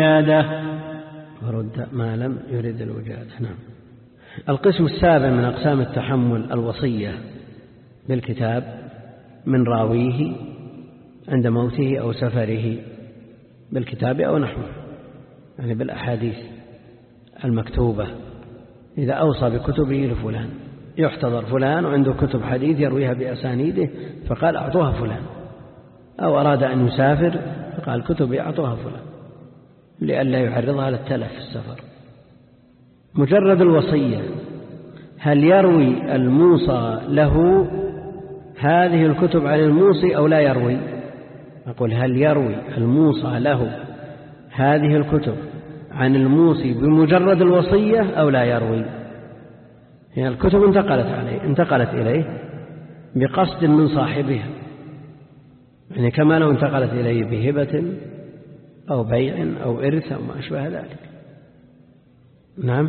الوجادة. نعم. القسم السابع من أقسام التحمل الوصية بالكتاب من راويه عند موته أو سفره بالكتاب أو نحوه، يعني بالأحاديث المكتوبة. إذا أوصى بكتبه لفلان، يحتضر فلان وعنده كتب حديث يرويها بأسانيده فقال أعطوها فلان، أو أراد أن يسافر فقال كتبي أعطوها فلان لئلا يعرضها للتلف في السفر. مجرد الوصية، هل يروي الموصى له هذه الكتب عن الموصي أو لا يروي؟ أقول هل يروي الموصى له هذه الكتب عن الموصي بمجرد الوصية أو لا يروي؟ يعني الكتب انتقلت إليه بقصد من صاحبها، يعني كما لو انتقلت إليه بهبة أو بيع أو إرث أو ما أشبه ذلك. نعم،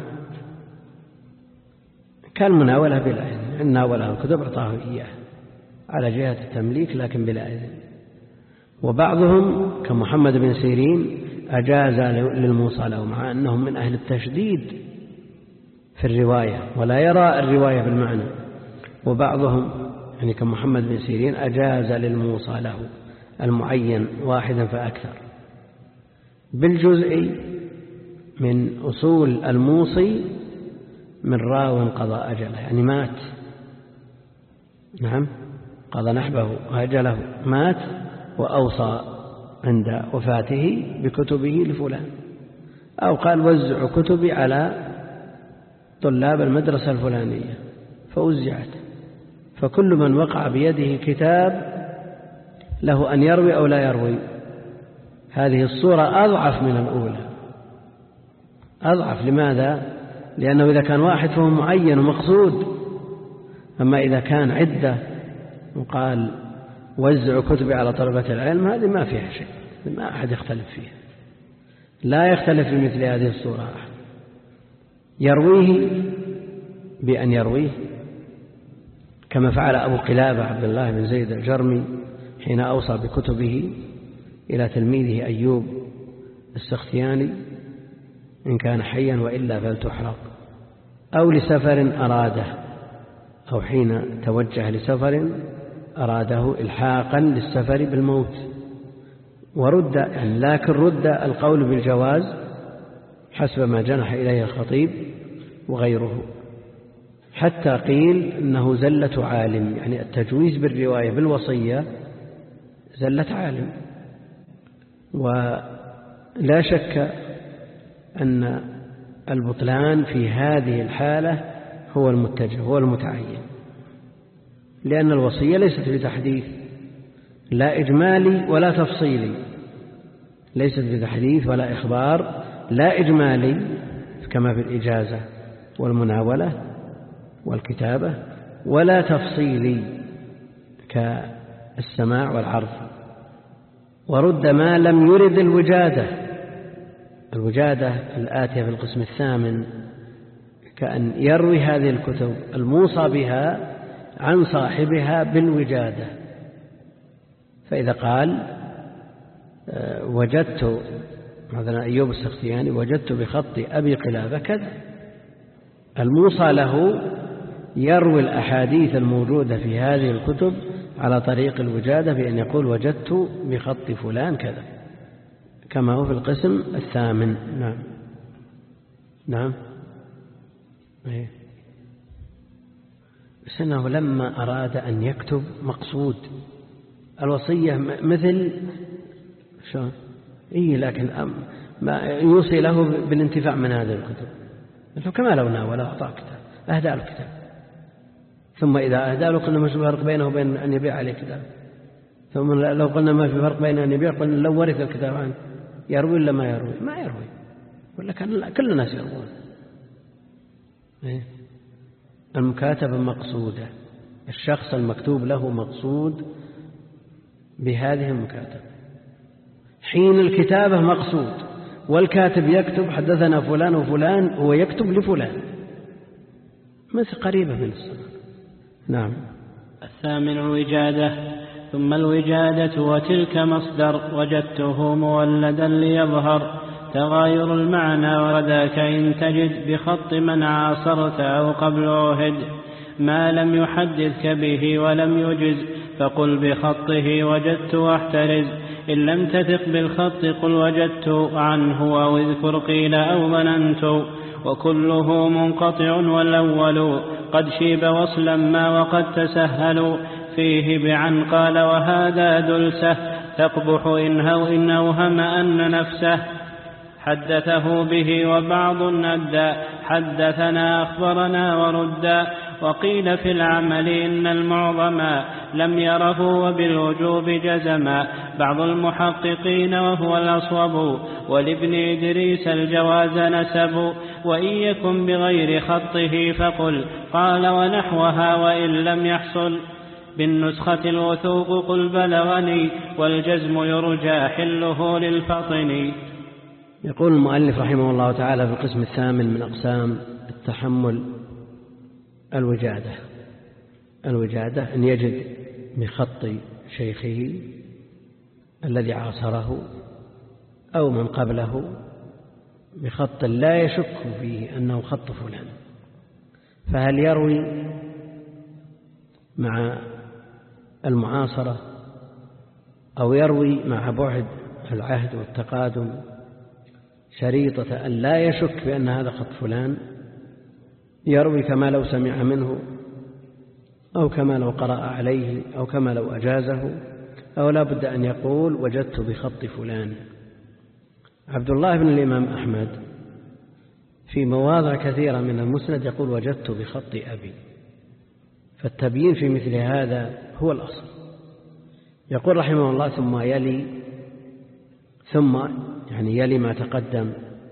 كالمناولة بلا إذن، إن ناوله الكتب أعطاه إياه على جهة التمليك لكن بلا إذن. وبعضهم كمحمد بن سيرين أجاز للموصى له، مع أنهم من أهل التشديد في الرواية ولا يرى الرواية بالمعنى. وبعضهم يعني كمحمد بن سيرين أجاز للموصى له المعين واحدا فأكثر. بالجزء من أصول الموصي من راو قضى أجله، يعني مات، نعم، قضى نحبه وأجله، مات وأوصى عند وفاته بكتبه لفلان، أو قال وزع كتبي على طلاب المدرسة الفلانية فوزعت. فكل من وقع بيده كتاب له أن يروي أو لا يروي. هذه الصورة أضعف من الأولى، أضعف. لماذا؟ لأنه إذا كان واحد فهو معين ومقصود، أما إذا كان عدة وقال وزع كتبي على طلبة العلم، هذه ما فيها شيء، ما أحد يختلف فيها، لا يختلف في مثل هذه الصورة أحد. يرويه بأن يرويه كما فعل أبو قلابة عبد الله بن زيد الجرمي حين أوصى بكتبه إلى تلميذه أيوب السختياني إن كان حيا وإلا فلتحرق، أو لسفر أراده، أو حين توجه لسفر أراده إلحاقا للسفر بالموت. ورد يعني لكن رد القول بالجواز حسب ما جنح إليه الخطيب وغيره، حتى قيل إنه زلة عالم، يعني التجويز بالرواية بالوصية زلة عالم. ولا شك أن البطلان في هذه الحالة هو المتجه، هو المتعين، لأن الوصية ليست بتحديث، لا إجمالي ولا تفصيلي، ليست بتحديث ولا إخبار، لا إجمالي كما في الإجازة والمناولة والكتابة، ولا تفصيلي كالسماع والعرض. ورد ما لم يرد الوجادة الآتية في القسم الثامن، كأن يروي هذه الكتب الموصى بها عن صاحبها بالوجادة. فإذا قال وجدت مثلا أيوب السختياني وجدت بخط أبي قلابة كذا، الموصى له يروي الأحاديث الموجودة في هذه الكتب على طريق الوجادة بأن يقول وجدت بخط فلان كذا، كما هو في القسم الثامن. نعم نعم. بس أنه لما أراد أن يكتب مقصود الوصية مثل شو لكن ما يوصي له بالانتفاع من هذه الكتب، كما لو ناول أعطاه كتاب أهدى الكتاب، ثم إذا أهدى له قلنا ما في فرق بينه وبين أن يبيع عليه كتاب، ثم لو قلنا ما في فرق بين أن يبيع قلنا لو ورث الكتاب عنه يروي ولا ما يروي؟ ما يروي، ولا كان كل الناس يروون. المكاتبة مقصودة، الشخص المكتوب له مقصود بهذه المكاتبة. حين الكتابة مقصود، والكاتب يكتب حدثنا فلان وفلان، هو يكتب لفلان، مثل قريبة من الصلاة. نعم. الثامن الوجادة. ثم الوجادة وتلك مصدر وجدته مولدا ليظهر تغاير المعنى، وذاك إن تجد بخط من عاصرت أو قبل عهد ما لم يحدثك به ولم يجز، فقل بخطه وجدت واحترز، إن لم تثق بالخط قل وجدت عنه، أو اذكر قيل أو ظننت، وكله منقطع والأول قد شيب وصلا ما وقد تسهل فيه بعن قال وهذا دلسه، تقبح إن أوهم أن نفسه حدثه به وبعض ندى حدثنا أخبرنا وردا، وقيل في العمل إن المعظم لم يره وبالوجوب جزما بعض المحققين وهو الأصوب، ولابن إدريس الجواز نسب، وإن يكن بغير خطه فقل قال ونحوها، وإن لم يحصل بالنسخة الوثوق قل بلغني، والجزم يرجى حله للفطن. يقول المؤلف رحمه الله تعالى في القسم الثامن من أقسام التحمل الوجادة أن يجد بخط شيخه الذي عاصره أو من قبله بخط لا يشك فيه أنه خط فلان، فهل يروي مع المعاصرة أو يروي مع بعد العهد والتقادم شريطة أن لا يشك بأن هذا خط فلان، يروي كما لو سمع منه أو كما لو قرأ عليه أو كما لو أجازه، أو لا بد أن يقول وجدت بخط فلان. عبد الله بن الإمام أحمد في مواضع كثيرة من المسند يقول وجدت بخط أبي، فالتبيين في مثل هذا هو الأصل. يقول رحمه الله ثم يلي ما تقدم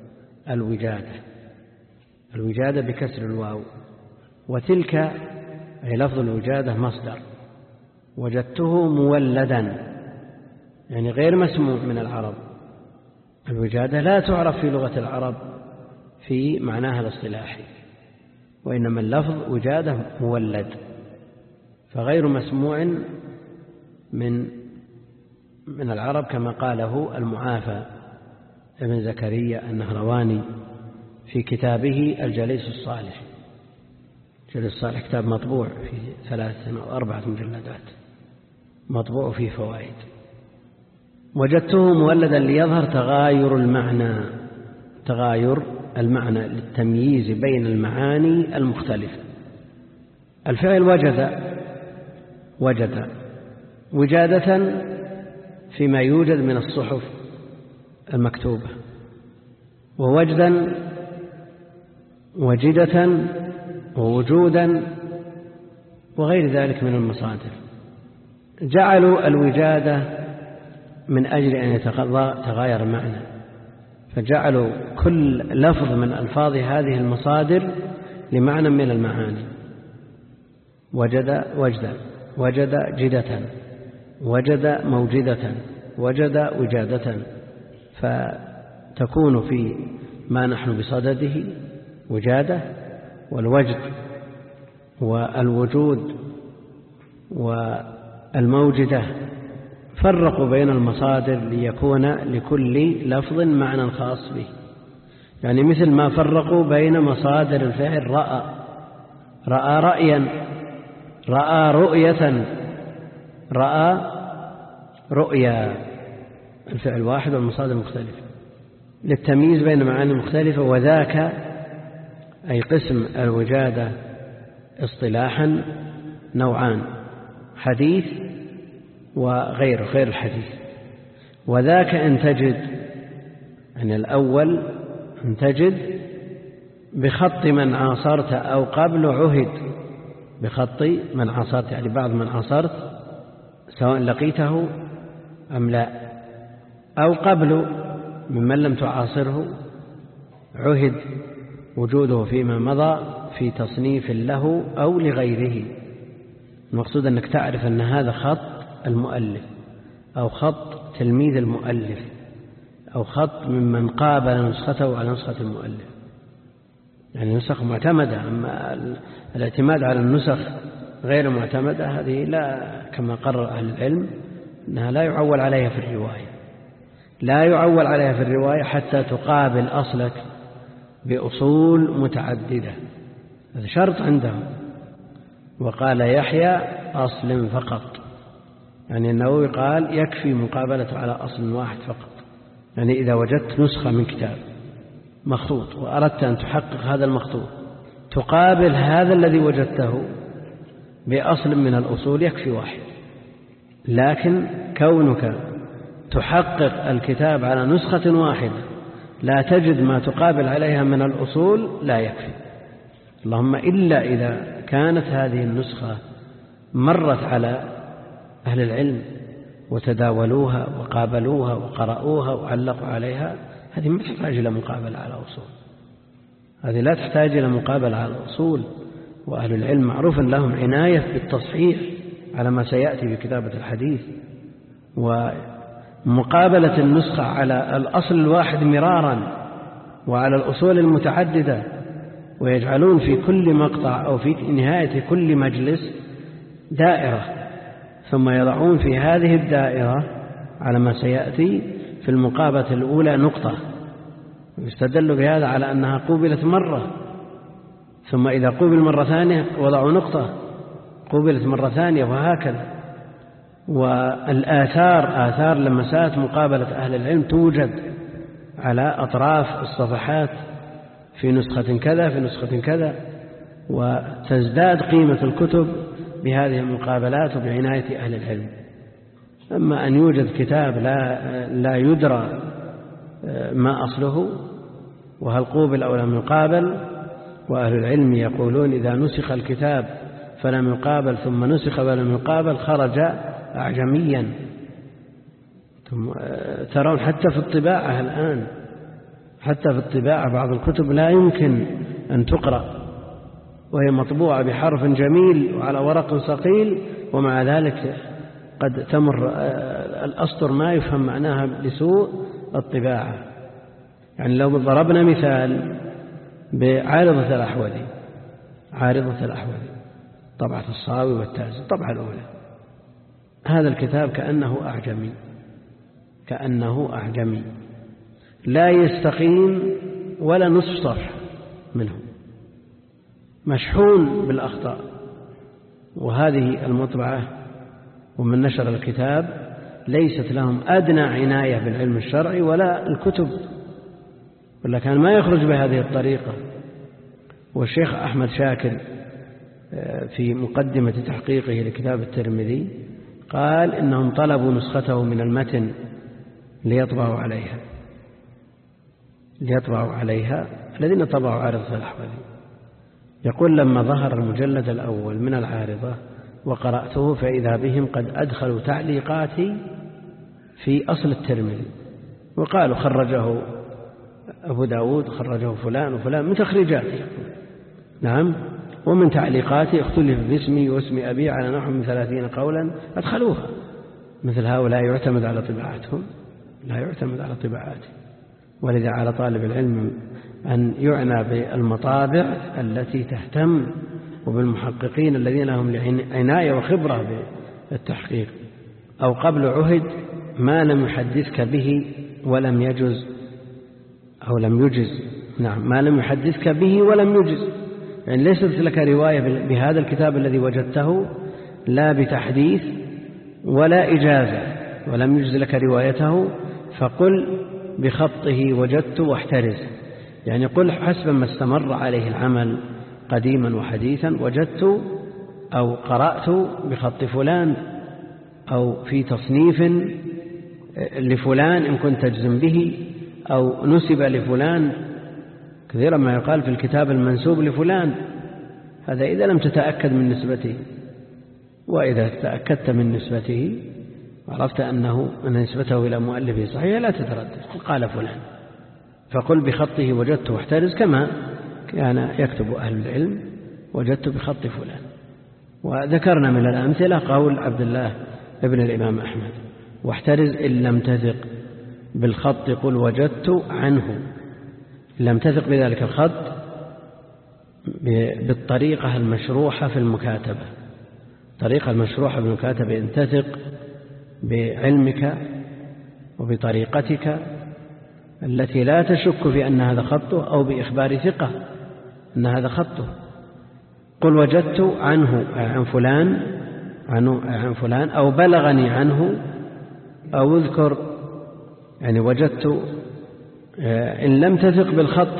الوجادة بكسر الواو، وتلك أي لفظ الوجادة مصدر، وجدته مولدا يعني غير مسموع من العرب. الوجادة لا تعرف في لغة العرب في معناها الاصطلاحي، وإنما اللفظ وجادة مولد، فغير مسموع من العرب كما قاله المعافى ابن زكريا النهرواني في كتابه الجليس الصالح. الجليس الصالح كتاب مطبوع في 3 أو 4 مجلدات، مطبوع فيه فوائد. وجدته مولدا ليظهر تغاير المعنى للتمييز بين المعاني المختلفة. الفعل وجد وجادة فيما يوجد من الصحف المكتوبة، ووجدا وجدة ووجودا وغير ذلك من المصادر. جعلوا الوجادة من أجل أن يتغاير المعنى، فجعلوا كل لفظ من ألفاظ هذه المصادر لمعنى من المعاني. وجد وجدا، وجد جدة، وجد موجدة، وجد وجادة، فتكون في ما نحن بصدده وجادة، والوجد والوجود والموجدة فرقوا بين المصادر ليكون لكل لفظ معنى خاص به. يعني مثل ما فرقوا بين مصادر الفعل رأى رأيا، رأى رؤية، رأى رؤيا، الفعل واحد والمصادر مختلفة للتمييز بين معاني مختلفة. وذاك أي قسم الوجادة اصطلاحا نوعان: حديث وغير الحديث. وذاك أن تجد، يعني الأول أن تجد بخط من عاصرت أو قبل عهد، بخط من عاصرت يعني بعض من عاصرت سواء لقيته أم لا، أو قبل ممن لم تعاصره عهد وجوده فيما مضى في تصنيف له أو لغيره. المقصود أنك تعرف أن هذا خط المؤلف أو خط تلميذ المؤلف أو خط ممن قابل نسخته على نسخة المؤلف، يعني نسخ معتمدة. أما الاعتماد على النسخ غير معتمدة هذه لا، كما قرر أهل العلم أنها لا يعول عليها في الرواية، لا يعول عليها في الرواية حتى تقابل أصلك بأصول متعددة، هذا شرط عندهم. وقال يحيى أصل فقط، يعني النووي قال يكفي مقابلته على أصل واحد فقط. يعني إذا وجدت نسخة من كتاب مخطوط وأردت أن تحقق هذا المخطوط تقابل هذا الذي وجدته بأصل من الأصول يكفي واحد. لكن كونك تحقق الكتاب على نسخة واحدة لا تجد ما تقابل عليها من الأصول لا يكفي، اللهم إلا إذا كانت هذه النسخة مرت على أهل العلم وتداولوها وقابلوها وقرأوها وعلقوا عليها، هذه ما تحتاج إلى مقابلة على أصول، هذه لا تحتاج إلى مقابلة على الأصول. وأهل العلم معروف لهم عناية بالتصحيح على ما سيأتي في كتابة الحديث، ومقابلة النسخة على الأصل الواحد مرارا وعلى الأصول المتعددة، ويجعلون في كل مقطع أو في نهاية كل مجلس دائرة، ثم يضعون في هذه الدائرة على ما سيأتي في المقابلة الأولى نقطة، ويستدل بهذا على أنها قوبلت مرة، ثم إذا قوبل مرة ثانية وضعوا نقطة، قوبلت مرة ثانية، وهكذا. آثار لمسات مقابلة أهل العلم توجد على أطراف الصفحات في نسخة كذا في نسخة كذا، وتزداد قيمة الكتب بهذه المقابلات وبعناية أهل العلم. أما أن يوجد كتاب لا يدرى ما أصله وهل قوبل أو لم يقابل، وأهل العلم يقولون إذا نسخ الكتاب فلم يقابل ثم نسخ ولم يقابل خرج أعجميا. ترون حتى في الطباعة الآن، حتى في الطباعة بعض الكتب لا يمكن أن تقرأ وهي مطبوعة بحرف جميل وعلى ورق ثقيل، ومع ذلك قد تمر الأسطر ما يفهم معناها لسوء الطباعة. يعني لو ضربنا مثال بعارضة الأحوذي، عارضة الأحوذي طبعة الصاوي والتازي الطبعة الأولى، هذا الكتاب كأنه أعجمي لا يستقيم ولا نصف صفحة منه، مشحون بالأخطاء. وهذه المطبعة ومن نشر الكتاب ليست لهم أدنى عناية بالعلم الشرعي ولا الكتب، ولا كان ما يخرج بهذه الطريقة. والشيخ أحمد شاكر في مقدمة تحقيقه لكتاب الترمذي قال إنهم طلبوا نسخته من المتن ليطبعوا عليها الذين طبعوا عارضة الأحوذي. يقول لما ظهر المجلد الأول من العارضة وقرأته فإذا بهم قد أدخلوا تعليقاتي في أصل الترمذي، وقالوا خرجه أبو داود، خرجه فلان وفلان من تخريجاتي، نعم، ومن تعليقاتي اختلف باسمي واسم أبي على نحو من 30 قولا أدخلوها. مثل هؤلاء يعتمد على طباعتهم؟ لا يعتمد على طباعاتهم. ولذا على طالب العلم أن يعنى بالمطابع التي تهتم وبالمحققين الذين لهم عناية وخبرة بالتحقيق. أو قبل عهد ما لم يحدثك به ولم يجز أو لم يجز، نعم، ما لم يحدثك به ولم يجز، يعني ليست لك رواية بهذا الكتاب الذي وجدته لا بتحديث ولا إجازة ولم يجز لك روايته، فقل بخطه وجدت واحترز، يعني قل حسب ما استمر عليه العمل قديما وحديثا وجدت أو قرأت بخط فلان أو في تصنيف لفلان إن كنت تجزم به أو نسب لفلان. كثيرا ما يقال في الكتاب المنسوب لفلان، هذا إذا لم تتأكد من نسبته، وإذا تأكدت من نسبته وعرفت أن نسبته إلى مؤلفه صحيح لا تتردد، قال فلان، فقل بخطه وجدت واحترز كما كان يكتب أهل العلم وجدت بخط فلان. وذكرنا من الأمثلة قول عبد الله ابن الإمام أحمد واحترز إن لم تثق بالخط قل وجدت عنه، إن لم تثق بذلك الخط بالطريقة المشروحة في المكاتبة. الطريقة المشروحة في المكاتبة إن تثق بعلمك وبطريقتك التي لا تشك في أن هذا خطه أو بإخبار ثقة أن هذا خطه، قل وجدت عنه عن فلان أو بلغني عنه أو اذكر، يعني وجدت إن لم تثق بالخط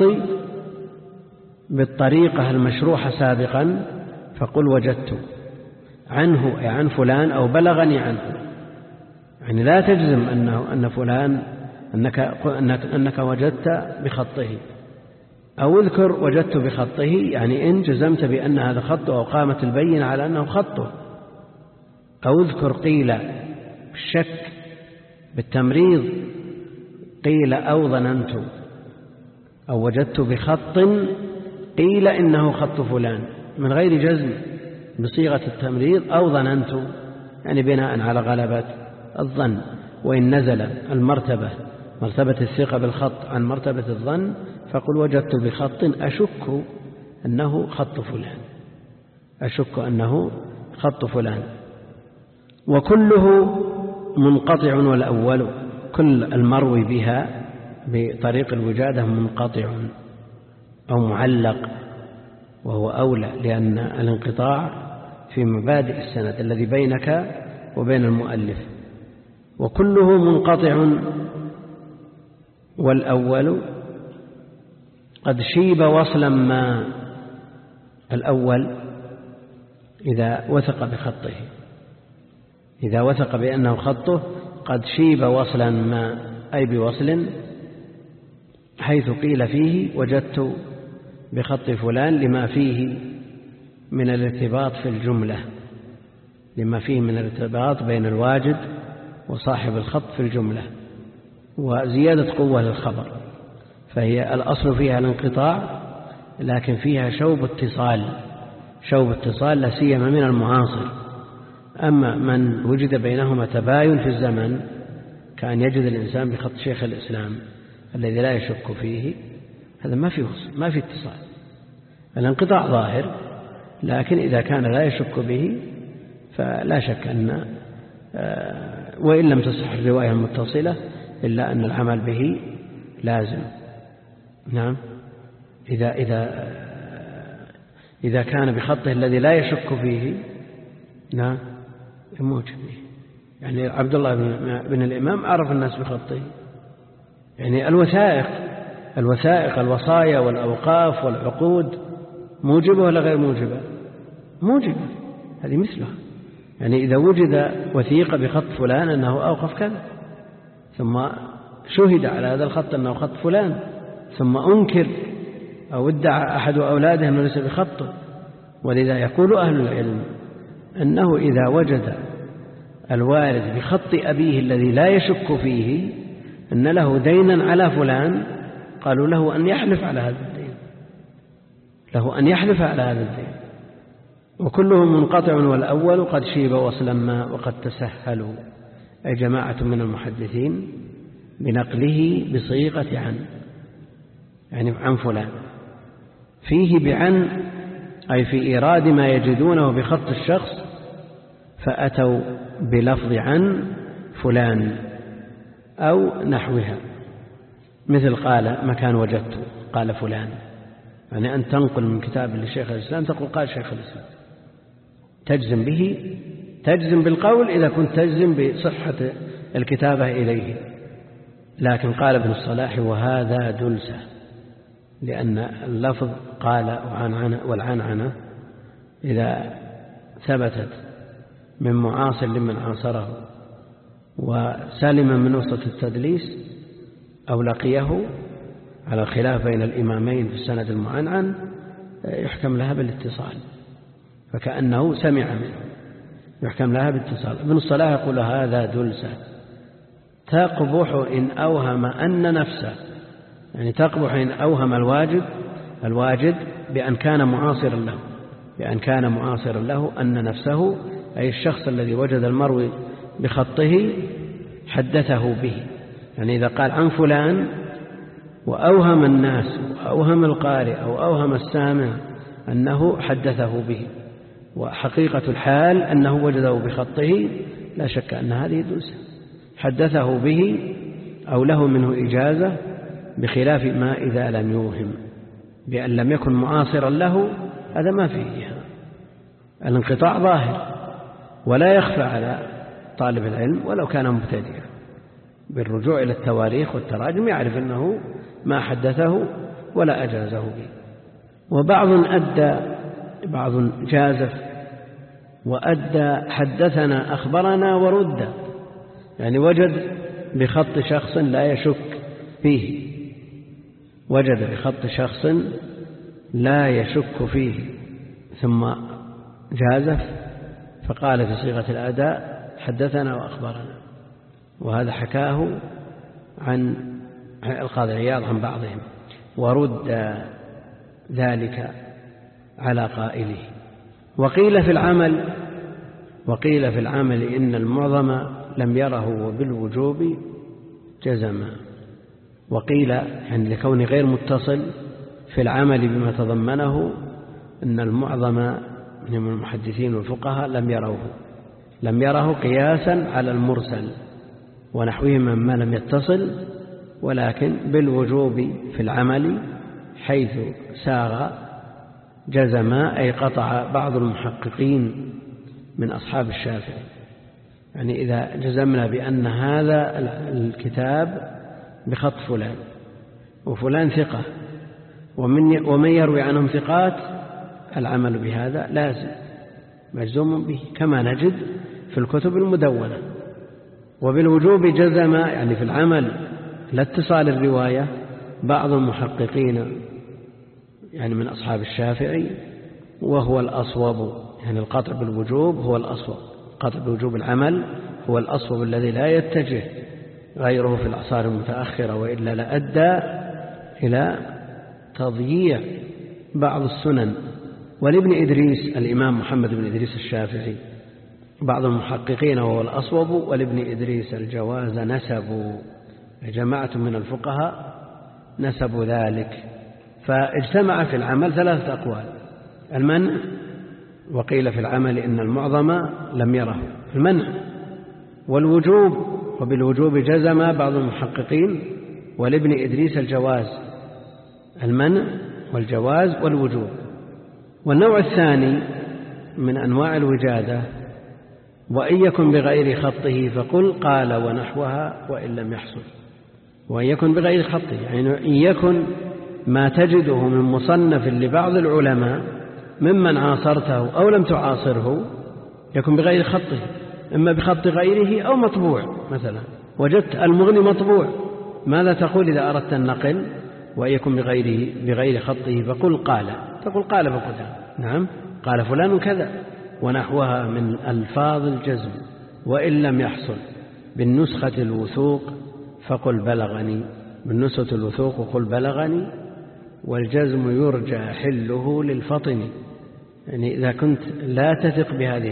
بالطريقة المشروحة سابقا فقل وجدت عنه عن فلان أو بلغني عنه، يعني لا تجزم أن فلان أنك وجدت بخطه، أو اذكر وجدت بخطه، يعني إن جزمت بأن هذا خطه أو قامت البينة على أنه خطه، أو اذكر قيل بالشك بالتمريض قيل أو ظننت، أو وجدت بخط قيل إنه خط فلان من غير جزم بصيغة التمريض أو ظننت، يعني بناء على غلبة الظن. وإن نزل المرتبة مرتبة الثقة بالخط عن مرتبة الظن فقل وجدت بخط أشك أنه خط فلان، أشك أنه خط فلان. وكله منقطع، والأول كل المروي بها بطريق الوجادة منقطع أو معلق، وهو أولى، لأن الانقطاع في مبادئ السند الذي بينك وبين المؤلف، وكله منقطع، والأول قد شيب وصلا ما. الأول إذا وثق بخطه، إذا وثق بأنه خطه قد شيب وصلا ما، أي بوصل، حيث قيل فيه وجدت بخط فلان لما فيه من الارتباط في الجملة، لما فيه من الارتباط بين الواجد وصاحب الخط في الجملة وزيادة قوة للخبر، فهي الأصل فيها الانقطاع، لكن فيها شوب اتصال لا سيما من المعاصر. أما من وجد بينهما تباين في الزمن، كأن يجد الإنسان بخط شيخ الإسلام الذي لا يشك فيه، هذا ما في اتصال، الانقطاع ظاهر، لكن إذا كان لا يشك به فلا شك أن وإن لم تصح الرواية المتصلة إلا أن العمل به لازم. نعم، إذا كان بخطه الذي لا يشك فيه، نعم، موجب به. يعني عبد الله بن الإمام عرف الناس بخطه. يعني الوثائق الوصايا والأوقاف والعقود موجبة ولا غير موجبة؟ موجبة، هذه مثلها. يعني إذا وجد وثيقة بخط فلان أنه أوقف كذا، ثم شهد على هذا الخط أنه خط فلان، ثم أنكر أو ادعى أحد أولاده أنه ليس بخطه، ولذا يقول أهل العلم أنه إذا وجد الوارث بخط أبيه الذي لا يشك فيه أن له دينا على فلان، قالوا له أن يحلف على هذا الدين، وكلهم منقطع، والأول قد شيب وصلا ما، وقد تسهلوا، أي جماعة من المحدثين، بنقله بصيغة عن، يعني عن فلان، فيه بعن، أي في إيراد ما يجدونه بخط الشخص، فأتوا بلفظ عن فلان أو نحوها، مثل قال مكان وجدت قال فلان، يعني أن تنقل من كتاب لشيخ الإسلام تقول قال شيخ الإسلام، تجزم بالقول إذا كنت تجزم بصحة الكتابة إليه. لكن قال ابن الصلاح وهذا دلسة، لأن اللفظ قال والعنعنة إذا ثبتت من معاصر لمن عاصره وسلم من وسط التدليس أو لقيه على الخلاف بين الإمامين في السند المعنعن، يحكم لها بالاتصال، فكأنه سمع منه، يحكم لها بالاتصال. ابن الصلاح يقول هذا دلسة تقبح إن أوهم أن نفسه، يعني تقبح إن أوهم الواجد بأن كان معاصرا له أن نفسه، أي الشخص الذي وجد المروي بخطه حدثه به. يعني إذا قال عن فلان وأوهم الناس وأوهم القارئ أو أوهم السامع أنه حدثه به، وحقيقة الحال أنه وجده بخطه، لا شك أن هذه دلسة، حدثه به أو له منه إجازة، بخلاف ما إذا لم يوهم بأن لم يكن معاصرا له، هذا ما فيه الانقطاع ظاهر، ولا يخفى على طالب العلم ولو كان مبتدئا، بالرجوع إلى التواريخ والتراجم يعرف أنه ما حدثه ولا أجازه به. بعض جازف وأدى حدثنا أخبرنا ورد، يعني وجد بخط شخص لا يشك فيه، ثم جازف فقال في صيغة الأداء حدثنا وأخبرنا، وهذا حكاه عن القاضي عياض عن بعضهم، ورد ذلك على قائله. وقيل في العمل إن المعظم لم يره وبالوجوب جزما. وقيل يعني لكون غير متصل في العمل بما تضمنه أن المعظم من المحدثين والفقهاء لم يره قياسا على المرسل ونحوه مما لم يتصل، ولكن بالوجوب في العمل حيث ساغ جزما، أي قطع بعض المحققين من أصحاب الشافعي يعني إذا جزمنا بأن هذا الكتاب بخط فلان وفلان ثقة ومن يروي عنهم ثقات، العمل بهذا لازم مجزوم به، كما نجد في الكتب المدونة. وبالوجوب جزم يعني في العمل لا اتصال الرواية بعض المحققين يعني من أصحاب الشافعي، وهو الأصوب، يعني القطع بالوجوب هو الأصوب، قطع بوجوب العمل هو الأصوب الذي لا يتجه غيره في الأعصار المتأخرة، وإلا لأدى إلى تضييع بعض السنن. ولابن إدريس الإمام محمد بن إدريس الشافعي بعض المحققين وهو الأصوب، ولابن إدريس الجواز نسبوا، جماعة من الفقهاء نسبوا ذلك. فاجتمع في العمل 3 أقوال: المنع، وقيل في العمل إن المعظم لم يره المنع، والوجوب، وبالوجوب جزم بعض المحققين، ولابن إدريس الجواز، المنع والجواز والوجوب. والنوع الثاني من أنواع الوجادة: وإن يكن بغير خطه فقل قال ونحوها وإن لم يحصل. وإن يكن بغير خطه يعني إن يكن ما تجده من مصنف لبعض العلماء ممن عاصرته أو لم تعاصره يكن بغير خطه، إما بخط غيره أو مطبوع. مثلا وجدت المغني مطبوع، ماذا تقول إذا أردت النقل؟ وإن يكن بغير خطه فقل قال، تقول قال فقل نعم قال فلان كذا ونحوها من ألفاظ الجزم. وإن لم يحصل بالنسخة الوثوق فقل بلغني، بالنسخة الوثوق وقل بلغني. والجزم يرجى حله للفطن، يعني إذا كنت لا تثق بهذه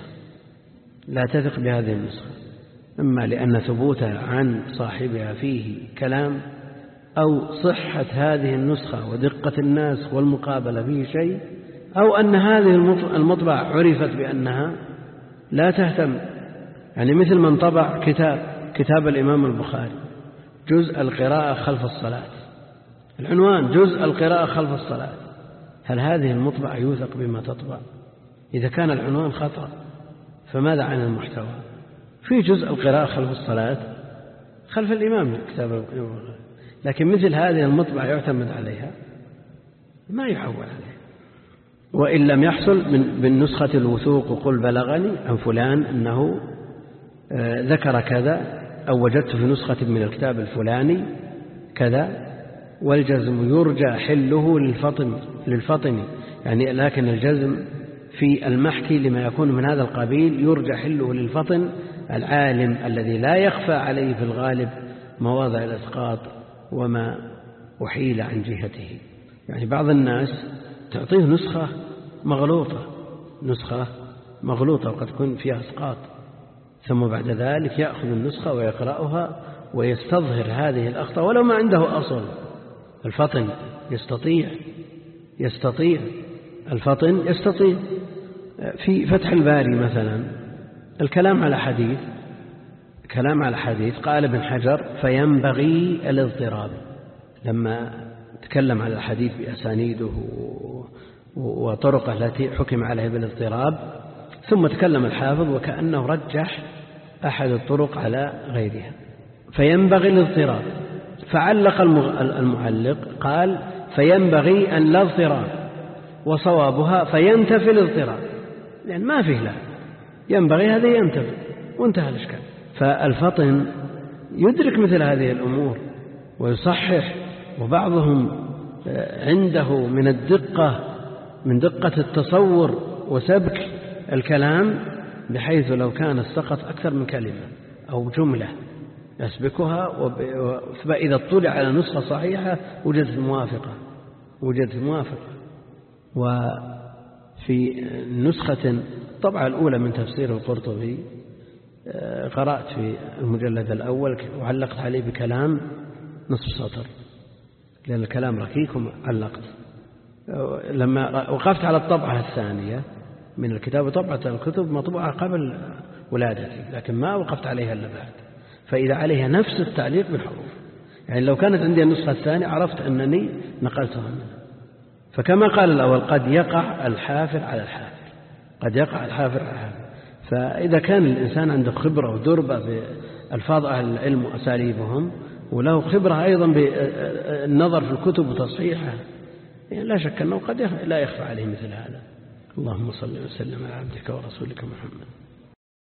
النسخة، إما لأن ثبوتها عن صاحبها فيه كلام، أو صحة هذه النسخة ودقة الناسخ والمقابلة فيه شيء، أو أن هذه المطبعة عرفت بأنها لا تهتم. يعني مثل من طبع كتاب الإمام البخاري جزء القراءة خلف الصلاة، العنوان جزء القراءة خلف الصلاة، هل هذه المطبعة يوثق بما تطبع؟ إذا كان العنوان خطأ فماذا عن المحتوى؟ في جزء القراءة خلف الصلاة خلف الإمام كتاب الإمام، لكن مثل هذه المطبعة يعتمد عليها ما يحول عليها. وإن لم يحصل بالنسخة الوثوق وقل بلغني عن فلان أنه ذكر كذا، أو وجدت في نسخة من الكتاب الفلاني كذا. والجزم يرجى حله للفطن يعني، لكن الجزم في المحكي لما يكون من هذا القبيل يرجى حله للفطن العالم الذي لا يخفى عليه في الغالب مواضع الإسقاط وما أحيل عن جهته. يعني بعض الناس تعطيه نسخة مغلوطة وقد تكون فيها إسقاط، ثم بعد ذلك يأخذ النسخة ويقرأها ويستظهر هذه الأخطاء ولو ما عنده أصل. الفطن يستطيع الفطن يستطيع في فتح الباري مثلا الكلام على حديث قال ابن حجر فينبغي الاضطراب، لما تكلم على الحديث بأسانيده وطرقه التي حكم عليها بالاضطراب، ثم تكلم الحافظ وكأنه رجح أحد الطرق على غيرها، فينبغي الاضطراب. فعلق المعلق قال فينبغي أن لا اضطراب، وصوابها فينتفي الاضطراب، لأن ما فيه لا ينبغي هذا ينتفي وانتهى الإشكال. فالفطن يدرك مثل هذه الأمور ويصحح، وبعضهم عنده من دقة التصور وسبك الكلام بحيث لو كان استقط أكثر من كلمة أو جملة يسبكها، فإذا اطلع على نسخة صحيحة وجدت موافقة. وفي نسخة الطبعة الأولى من تفسير القرطبي قرأت في المجلد الأول وعلقت عليه بكلام نصف سطر لأن الكلام ركيك علقت. لما وقفت على الطبعة الثانية من الكتاب، طبعة الكتب مطبوعة قبل ولادتي لكن ما وقفت عليها إلا بعد، فإذا عليها نفس التعليق بالحروف، يعني لو كانت عندي النسخة الثانية عرفت أنني نقلتها منها. فكما قال الأول قد يقع الحافر على الحافر، فإذا كان الإنسان عنده خبرة ودربة بألفاظ أهل العلم وأساليبهم وله خبرة أيضا بالنظر في الكتب وتصحيحها، يعني لا شك أنه قد لا يخفى عليه مثل هذا. اللهم صل وسلم على عبدك ورسولك محمد.